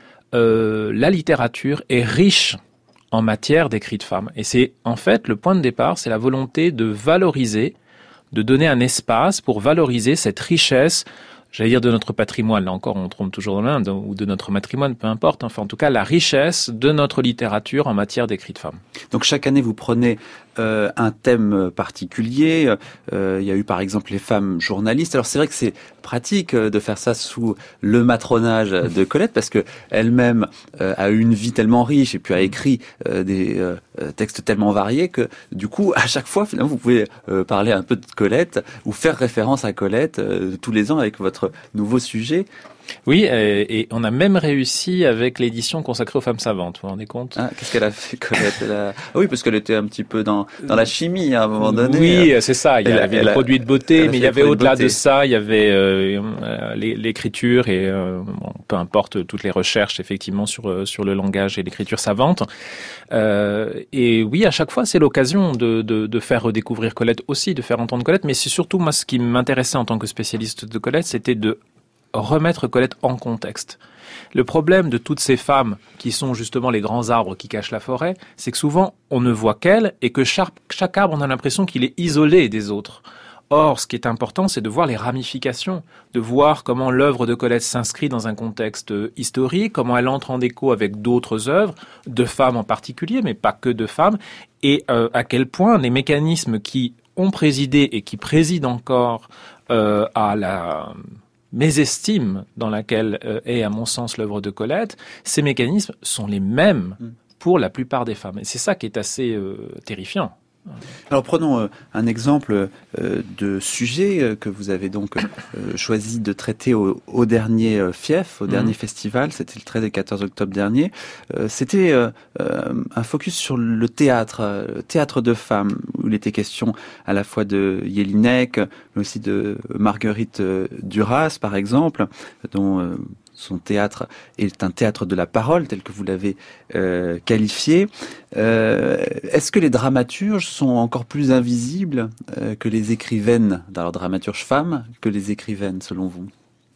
Euh, la littérature est riche en matière d'écrits de femmes. Et c'est en fait le point de départ, c'est la volonté de valoriser, de donner un espace pour valoriser cette richesse, j'allais dire de notre patrimoine, là encore on trompe toujours dans l'Inde, ou de notre matrimoine, peu importe, enfin en tout cas la richesse de notre littérature en matière d'écrits de femmes.
Donc chaque année vous prenez euh, un thème particulier, euh, il y a eu par exemple les femmes journalistes. Alors c'est vrai que c'est pratique de faire ça sous le matronage de Colette, parce que elle-même euh, a eu une vie tellement riche et puis a écrit euh, des euh, textes tellement variés que du coup à chaque fois finalement vous pouvez euh, parler un peu de Colette ou faire référence à Colette euh, tous les ans avec votre nouveau sujet.
Oui, et, et on a même réussi avec l'édition consacrée aux femmes savantes, vous vous rendez compte?
Ah, qu'est-ce qu'elle a fait, Colette? Elle a... ah oui, parce qu'elle était un petit peu dans, dans la chimie à un moment donné.
Oui, c'est ça. Il y
elle
avait
a,
les produits de beauté, mais il y avait au-delà
de,
de ça, il y avait euh, l'écriture et euh, bon, peu importe toutes les recherches effectivement sur sur le langage et l'écriture savante. Euh, et oui, à chaque fois, c'est l'occasion de, de, de faire redécouvrir Colette aussi, de faire entendre Colette. Mais c'est surtout moi ce qui m'intéressait en tant que spécialiste de Colette, c'était de remettre Colette en contexte. Le problème de toutes ces femmes qui sont justement les grands arbres qui cachent la forêt, c'est que souvent on ne voit qu'elles et que chaque, chaque arbre, on a l'impression qu'il est isolé des autres. Or, ce qui est important, c'est de voir les ramifications, de voir comment l'œuvre de Colette s'inscrit dans un contexte historique, comment elle entre en écho avec d'autres œuvres, de femmes en particulier, mais pas que de femmes, et euh, à quel point les mécanismes qui ont présidé et qui président encore euh, à la mésestime dans laquelle euh, est, à mon sens, l'œuvre de Colette, ces mécanismes sont les mêmes pour la plupart des femmes. Et c'est ça qui est assez euh, terrifiant.
Alors prenons euh, un exemple euh, de sujet euh, que vous avez donc euh, choisi de traiter au, au dernier euh, Fief, au mmh. dernier festival, c'était le treize et quatorze octobre dernier. Euh, c'était euh, euh, un focus sur le théâtre, euh, théâtre de femmes, où il était question à la fois de Jelinek, mais aussi de Marguerite euh, Duras, par exemple, dont euh, son théâtre est un théâtre de la parole, tel que vous l'avez euh, qualifié. Euh, est-ce que les dramaturges sont encore plus invisibles euh, que les écrivaines, alors dramaturges femmes, que les écrivaines, selon vous?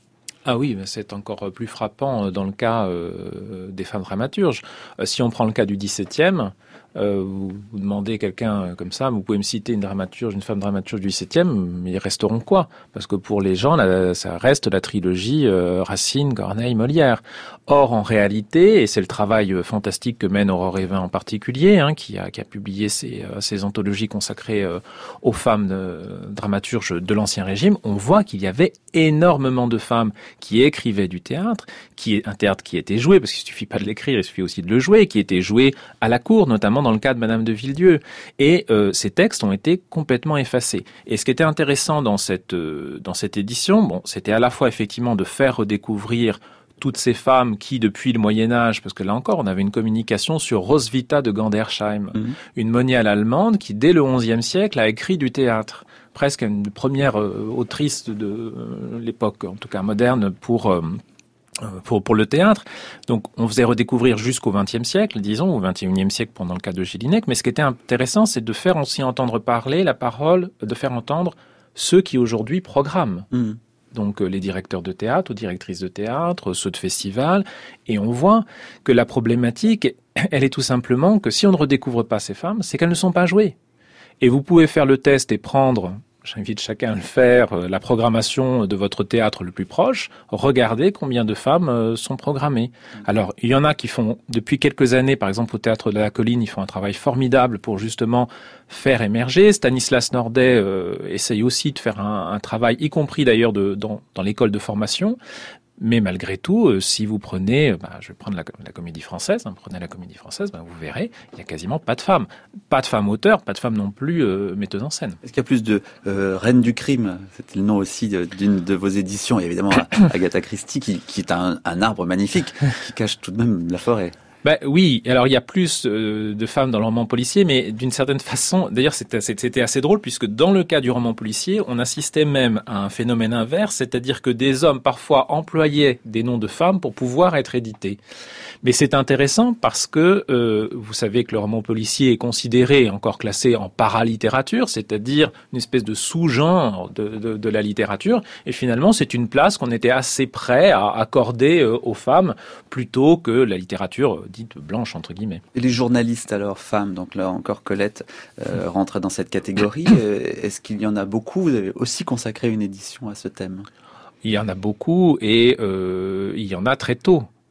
Ah oui, c'est encore plus frappant dans le cas euh, des femmes dramaturges. Euh, si on prend le cas du dix-septième, euh, vous, vous demandez à quelqu'un comme ça, vous pouvez me citer une dramaturge, une femme dramaturge du dix-septième, mais ils resteront quoi? Parce que pour les gens, là, ça reste la trilogie euh, Racine, Corneille, Molière. Or, en réalité, et c'est le travail fantastique que mène Aurore Évin en particulier, hein, qui, a, qui a publié ces, ces anthologies consacrées euh, aux femmes de, dramaturges de l'Ancien Régime, on voit qu'il y avait énormément de femmes qui écrivaient du théâtre, qui est un théâtre qui était joué, parce qu'il suffit pas de l'écrire, il suffit aussi de le jouer, qui était joué à la cour, notamment dans le cas de Madame de Villedieu. Et euh, ces textes ont été complètement effacés. Et ce qui était intéressant dans cette euh, dans cette édition, bon, c'était à la fois effectivement de faire redécouvrir toutes ces femmes qui, depuis le Moyen-Âge, parce que là encore, on avait une communication sur Roswitha de Gandersheim, mmh. une moniale allemande qui, dès le onzième siècle, a écrit du théâtre. Presque une première euh, autrice de euh, l'époque, en tout cas moderne, pour... Euh, Pour, pour le théâtre. Donc, on faisait redécouvrir jusqu'au vingtième siècle, disons, au vingt et unième siècle pendant le cas de Jelinek. Mais ce qui était intéressant, c'est de faire aussi entendre parler la parole, de faire entendre ceux qui aujourd'hui programment. Mmh. Donc, les directeurs de théâtre, ou directrices de théâtre, ceux de festival. Et on voit que la problématique, elle est tout simplement que si on ne redécouvre pas ces femmes, c'est qu'elles ne sont pas jouées. Et vous pouvez faire le test et prendre... J'invite chacun à le faire, la programmation de votre théâtre le plus proche. Regardez combien de femmes sont programmées. Alors, il y en a qui font, depuis quelques années, par exemple au Théâtre de la Colline, ils font un travail formidable pour justement faire émerger. Stanislas Nordet euh, essaye aussi de faire un, un travail, y compris d'ailleurs de, dans, dans l'école de formation. Mais malgré tout, euh, si vous prenez, bah, je vais prendre la, la Comédie Française, hein, prenez la Comédie Française, bah, vous verrez, il y a quasiment pas de femmes, pas de femmes auteurs, pas de femmes non plus euh, metteuses en scène.
Est-ce qu'il y a plus de euh, Reine du crime? C'était le nom aussi d'une de vos éditions. Il y a évidemment Agatha Christie qui, qui est un, un arbre magnifique qui cache tout de même la forêt.
Ben oui, alors il y a plus euh, de femmes dans le roman policier, mais d'une certaine façon, d'ailleurs c'était, c'était assez drôle puisque dans le cas du roman policier, on assistait même à un phénomène inverse, c'est-à-dire que des hommes parfois employaient des noms de femmes pour pouvoir être édités. Mais c'est intéressant parce que euh, vous savez que le roman policier est considéré, encore classé en paralittérature, c'est-à-dire une espèce de sous-genre de, de, de la littérature, et finalement c'est une place qu'on était assez prêt à accorder euh, aux femmes plutôt que la littérature dite blanche, entre guillemets.
Et les journalistes alors, femmes, donc là encore Colette euh, rentre dans cette catégorie, est-ce qu'il y en a beaucoup? Vous avez aussi consacré une édition à ce thème.
Il y en a beaucoup et euh, il y en a très tôt.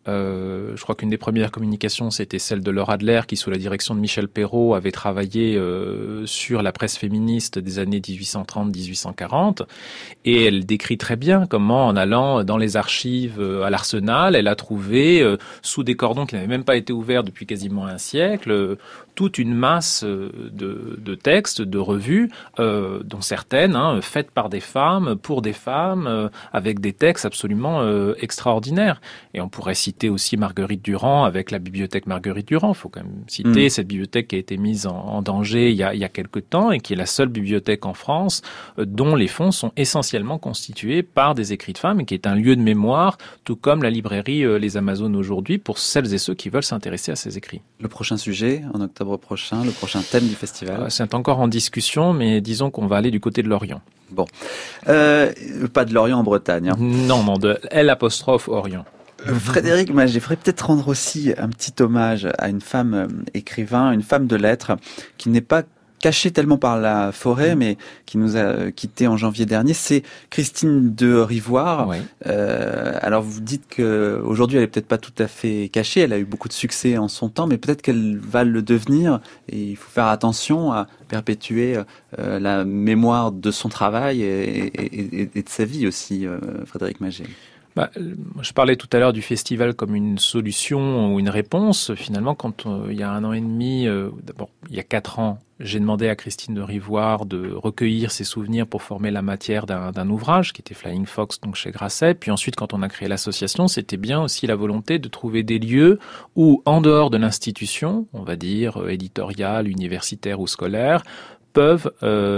Euh, je crois qu'une des premières communications, c'était celle de Laura Adler, qui, sous la direction de Michel Perrault, avait travaillé euh, sur la presse féministe des années dix-huit cent trente à dix-huit cent quarante. Et elle décrit très bien comment, en allant dans les archives euh, à l'Arsenal, elle a trouvé, euh, sous des cordons qui n'avaient même pas été ouverts depuis quasiment un siècle, euh, toute une masse euh, de, de textes, de revues, euh, dont certaines hein, faites par des femmes, pour des femmes, euh, avec des textes absolument euh, extraordinaires. Et on pourrait citer aussi Marguerite Durand avec la bibliothèque Marguerite Durand. Il faut quand même citer mmh. cette bibliothèque qui a été mise en, en danger il y, a, il y a quelque temps et qui est la seule bibliothèque en France euh, dont les fonds sont essentiellement constitués par des écrits de femmes et qui est un lieu de mémoire, tout comme la librairie euh, Les Amazones aujourd'hui, pour celles et ceux qui veulent s'intéresser à ces écrits.
Le prochain sujet, en octobre prochain, le prochain thème du festival euh,
C'est encore en discussion, mais disons qu'on va aller du côté de l'Orient.
Bon. Euh, pas de l'Orient en Bretagne. Hein.
Non, non, de L apostrophe Orient.
Frédéric Magé, il faudrait peut-être rendre aussi un petit hommage à une femme euh, écrivain, une femme de lettres, qui n'est pas cachée tellement par la forêt, mais qui nous a quittés en janvier dernier. C'est Christine de Rivoire. Oui. Euh, alors vous dites qu'aujourd'hui elle est peut-être pas tout à fait cachée, elle a eu beaucoup de succès en son temps, mais peut-être qu'elle va le devenir, et il faut faire attention à perpétuer euh, la mémoire de son travail et, et, et de sa vie aussi, euh, Frédéric Magé.
Bah, je parlais tout à l'heure du festival comme une solution ou une réponse. Finalement, quand euh, il y a un an et demi, euh, d'abord il y a quatre ans, j'ai demandé à Christine de Rivoire de recueillir ses souvenirs pour former la matière d'un, d'un ouvrage qui était Flying Fox, donc chez Grasset. Puis ensuite, quand on a créé l'association, c'était bien aussi la volonté de trouver des lieux où, en dehors de l'institution, on va dire euh, éditoriale, universitaire ou scolaire, peuvent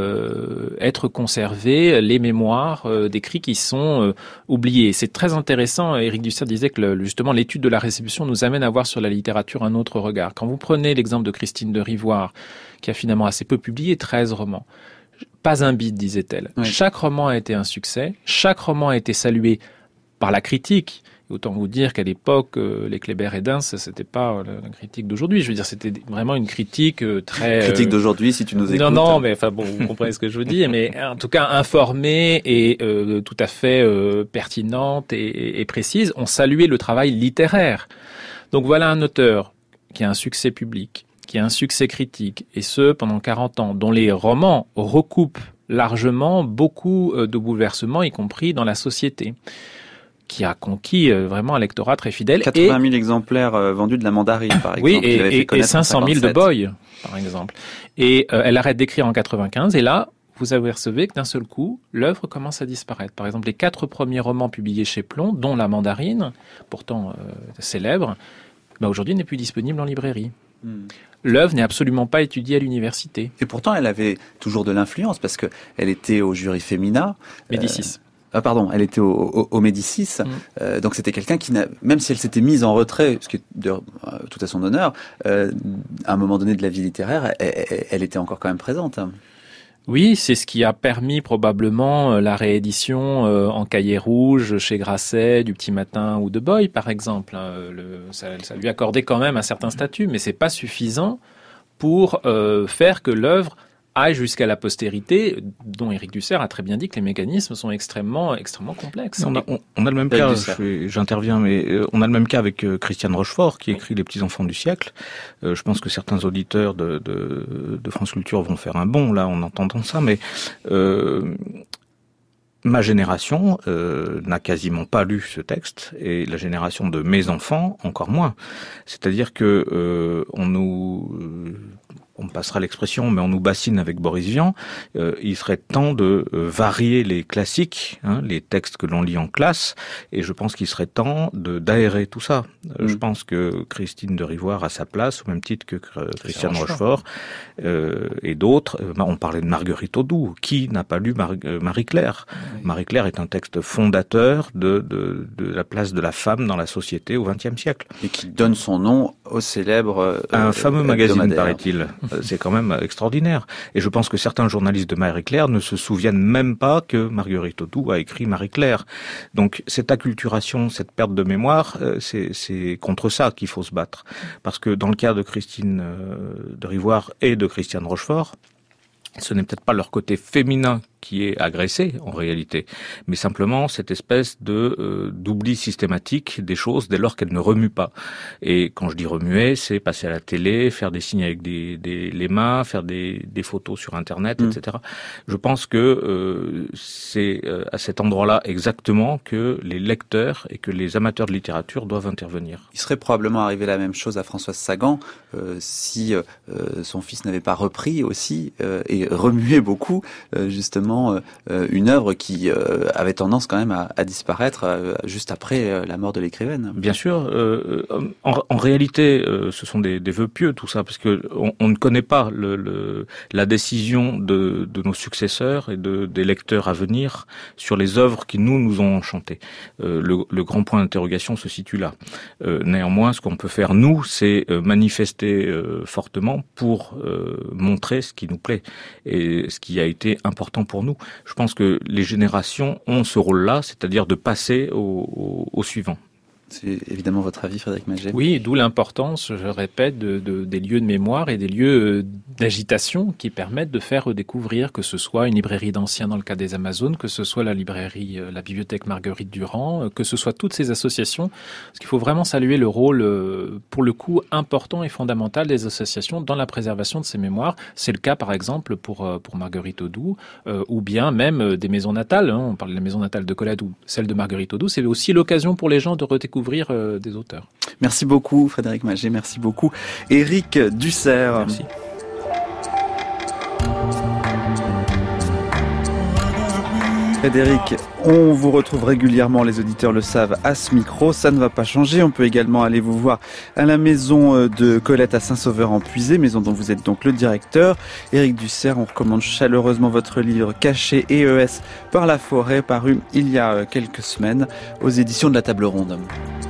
euh, être conservées les mémoires euh, d'écrits qui sont euh, oubliés. C'est très intéressant. Éric Dussert disait que le, justement l'étude de la réception nous amène à voir sur la littérature un autre regard. Quand vous prenez l'exemple de Christine de Rivoire, qui a finalement assez peu publié, treize romans, pas un bide, disait-elle. Oui. Chaque roman a été un succès, chaque roman a été salué par la critique. Autant vous dire qu'à l'époque, euh, les Kléber et Dens, c'était pas la, la critique d'aujourd'hui. Je veux dire, c'était vraiment une critique euh, très...
Critique euh... d'aujourd'hui, si tu nous écoutes.
Non, non, mais enfin bon, vous comprenez ce que je veux dire. Mais en tout cas, informée et euh, tout à fait euh, pertinente et, et précise, on saluait le travail littéraire. Donc voilà un auteur qui a un succès public, qui a un succès critique, et ce, pendant quarante ans, dont les romans recoupent largement beaucoup de bouleversements, y compris dans la société, qui a conquis euh, vraiment un lectorat très fidèle.
quatre-vingt mille et... exemplaires euh, vendus de La Mandarine, par exemple.
Oui, et, et, et cinq cent mille de Boy, par exemple. Et euh, elle arrête d'écrire en quatre-vingt-quinze, et là, vous apercevez que d'un seul coup, l'œuvre commence à disparaître. Par exemple, les quatre premiers romans publiés chez Plon, dont La Mandarine, pourtant euh, célèbre, bah, aujourd'hui n'est plus disponible en librairie. Hmm. L'œuvre n'est absolument pas étudiée à l'université.
Et pourtant, elle avait toujours de l'influence, parce qu'elle était au jury Femina.
Médicis. Euh...
Ah pardon, elle était au, au, au Médicis, mmh. euh, donc c'était quelqu'un qui, n'a, même si elle s'était mise en retrait, ce qui est de, euh, tout à son honneur, euh, à un moment donné de la vie littéraire, elle, elle, elle était encore quand même présente.
Oui, c'est ce qui a permis probablement la réédition euh, en cahier rouge chez Grasset, du Petit Matin ou de Boy, par exemple. Le, ça, ça lui accordait quand même un certain statut, mais c'est pas suffisant pour euh, faire que l'œuvre aille jusqu'à la postérité, dont Éric Dussert a très bien dit que les mécanismes sont extrêmement, extrêmement complexes.
On a, on, on a le même cas, je, j'interviens, mais euh, on a le même cas avec euh, Christiane Rochefort, qui écrit Les Petits Enfants du siècle. Euh, je pense que certains auditeurs de, de, de France Culture vont faire un bond, là, en entendant ça, mais euh, ma génération euh, n'a quasiment pas lu ce texte, et la génération de mes enfants, encore moins. C'est-à-dire que euh, on nous... Euh, on passera l'expression, mais on nous bassine avec Boris Vian, euh, il serait temps de euh, varier les classiques, hein, les textes que l'on lit en classe, et je pense qu'il serait temps de d'aérer tout ça. Euh, mmh. Je pense que Christine de Rivoire a sa place, au même titre que euh, Christiane Rochefort, euh, et d'autres. Euh, on parlait de Marguerite Audoux. Qui n'a pas lu Mar- euh, Marie-Claire ? Oui. Marie-Claire est un texte fondateur de, de, de la place de la femme dans la société au vingtième siècle.
Et qui donne son nom au célèbre... Euh,
un fameux magazine, paraît-il. C'est quand même extraordinaire. Et je pense que certains journalistes de Marie-Claire ne se souviennent même pas que Marguerite Audoux a écrit Marie-Claire. Donc cette acculturation, cette perte de mémoire, c'est, c'est contre ça qu'il faut se battre. Parce que dans le cas de Christine de Rivoire et de Christiane Rochefort, ce n'est peut-être pas leur côté féminin qui est agressée en réalité, mais simplement cette espèce de euh, d'oubli systématique des choses dès lors qu'elles ne remuent pas. Et quand je dis remuer, c'est passer à la télé, faire des signes avec des, des les mains, faire des, des photos sur Internet, mmh. et cetera. Je pense que euh, c'est euh, à cet endroit-là exactement que les lecteurs et que les amateurs de littérature doivent intervenir.
Il serait probablement arrivé la même chose à Françoise Sagan euh, si euh, son fils n'avait pas repris aussi euh, et remué beaucoup euh, justement euh, une œuvre qui euh, avait tendance quand même à, à disparaître euh, juste après euh, la mort de l'écrivaine.
Bien sûr, euh, en, en réalité, euh, ce sont des, des vœux pieux tout ça, parce que on, on ne connaît pas le, le, la décision de, de nos successeurs et de, des lecteurs à venir sur les œuvres qui nous nous ont enchantés. Euh, le, le grand point d'interrogation se situe là. Euh, néanmoins, ce qu'on peut faire nous, c'est euh, manifester euh, fortement pour euh, montrer ce qui nous plaît et ce qui a été important pour nous. Je pense que les générations ont ce rôle-là, c'est-à-dire de passer au, au, au suivant.
C'est évidemment votre avis, Frédéric Magé.
Oui, d'où l'importance, je répète, de, de, des lieux de mémoire et des lieux d'agitation qui permettent de faire découvrir, que ce soit une librairie d'anciens dans le cas des Amazones, que ce soit la librairie, la bibliothèque Marguerite Durand, que ce soit toutes ces associations. Parce qu'il faut vraiment saluer le rôle, pour le coup, important et fondamental des associations dans la préservation de ces mémoires. C'est le cas, par exemple, pour, pour Marguerite Audoux, euh, ou bien même des maisons natales. Hein. On parle de la maison natale de Colette ou celle de Marguerite Audoux. C'est aussi l'occasion pour les gens de redécouvrir ouvrir euh, des auteurs.
Merci beaucoup Frédéric Magé, merci beaucoup Éric Dussert.
Merci.
Frédéric, on vous retrouve régulièrement, les auditeurs le savent, à ce micro, ça ne va pas changer. On peut également aller vous voir à la maison de Colette à Saint-Sauveur-en-Puisé, maison dont vous êtes donc le directeur. Éric Dussert, on recommande chaleureusement votre livre Caché et E S par la forêt, paru il y a quelques semaines aux éditions de la Table Ronde.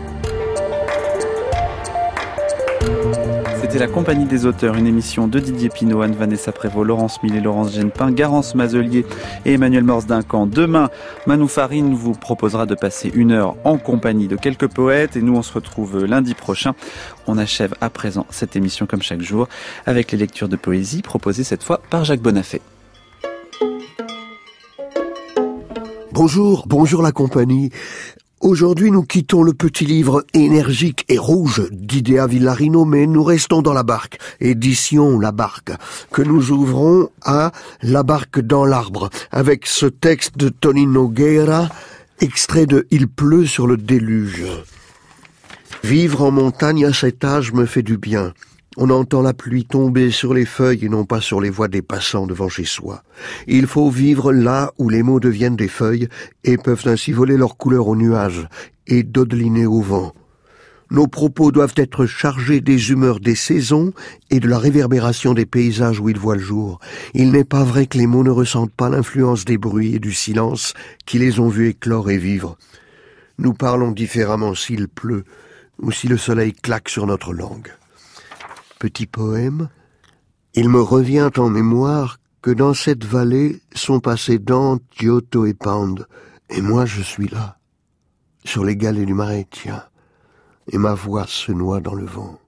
C'était la Compagnie des auteurs, une émission de Didier Pinault, Anne-Vanessa Prévost, Laurence Millet, Laurence Genepin, Garance Mazelier et Emmanuel Morse-Duncan. Demain, Manou Farine vous proposera de passer une heure en compagnie de quelques poètes et nous on se retrouve lundi prochain. On achève à présent cette émission comme chaque jour avec les lectures de poésie proposées cette fois par Jacques Bonafé.
Bonjour, bonjour la compagnie. Aujourd'hui, nous quittons le petit livre énergique et rouge d'Idea Villarino, mais nous restons dans la barque, édition La Barque, que nous ouvrons à La Barque dans l'arbre, avec ce texte de Tonino Guerra, extrait de Il pleut sur le déluge. Vivre en montagne à cet âge me fait du bien. On entend la pluie tomber sur les feuilles et non pas sur les voix des passants devant chez soi. Il faut vivre là où les mots deviennent des feuilles et peuvent ainsi voler leur couleur aux nuages et dodeliner au vent. Nos propos doivent être chargés des humeurs des saisons et de la réverbération des paysages où ils voient le jour. Il n'est pas vrai que les mots ne ressentent pas l'influence des bruits et du silence qui les ont vus éclore et vivre. Nous parlons différemment s'il pleut ou si le soleil claque sur notre langue. Petit poème, il me revient en mémoire que dans cette vallée sont passés Dante, Giotto et Pound, et moi je suis là, sur les galets du Marétien, et ma voix se noie dans le vent.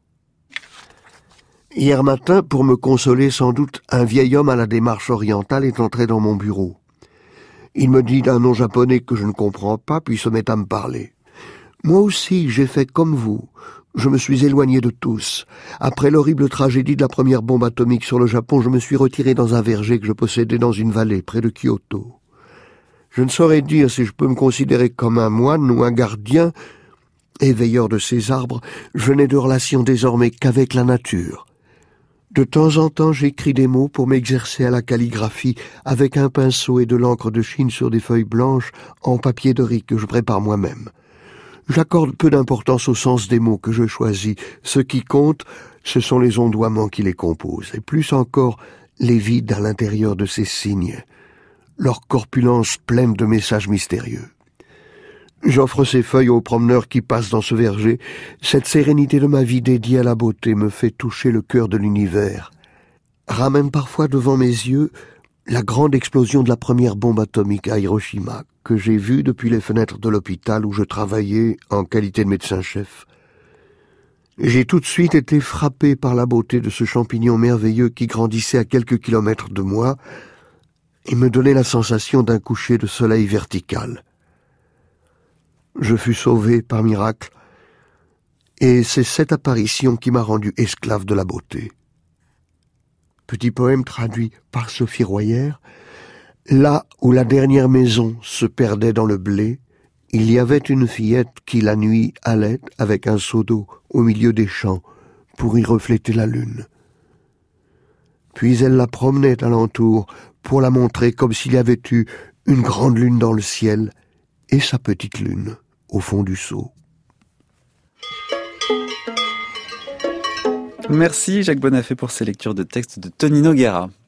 Hier matin, pour me consoler sans doute, un vieil homme à la démarche orientale est entré dans mon bureau. Il me dit d'un nom japonais que je ne comprends pas, puis se met à me parler. Moi aussi, j'ai fait comme vous. Je me suis éloigné de tous. Après l'horrible tragédie de la première bombe atomique sur le Japon, je me suis retiré dans un verger que je possédais dans une vallée près de Kyoto. Je ne saurais dire si je peux me considérer comme un moine ou un gardien. Éveilleur de ces arbres, je n'ai de relation désormais qu'avec la nature. De temps en temps, j'écris des mots pour m'exercer à la calligraphie avec un pinceau et de l'encre de Chine sur des feuilles blanches en papier de riz que je prépare moi-même. J'accorde peu d'importance au sens des mots que je choisis. Ce qui compte, ce sont les ondoiements qui les composent, et plus encore les vides à l'intérieur de ces signes, leur corpulence pleine de messages mystérieux. J'offre ces feuilles aux promeneurs qui passent dans ce verger. Cette sérénité de ma vie dédiée à la beauté me fait toucher le cœur de l'univers. Ramène parfois devant mes yeux la grande explosion de la première bombe atomique à Hiroshima, que j'ai vue depuis les fenêtres de l'hôpital où je travaillais en qualité de médecin-chef. J'ai tout de suite été frappé par la beauté de ce champignon merveilleux qui grandissait à quelques kilomètres de moi, et me donnait la sensation d'un coucher de soleil vertical. Je fus sauvé par miracle, et c'est cette apparition qui m'a rendu esclave de la beauté. Petit poème traduit par Sophie Royer. Là où la dernière maison se perdait dans le blé, il y avait une fillette qui la nuit allait avec un seau d'eau au milieu des champs pour y refléter la lune. Puis elle la promenait alentour pour la montrer comme s'il y avait eu une grande lune dans le ciel et sa petite lune au fond du seau.
Merci Jacques Bonafé pour ces lectures de textes de Tonino Guerra.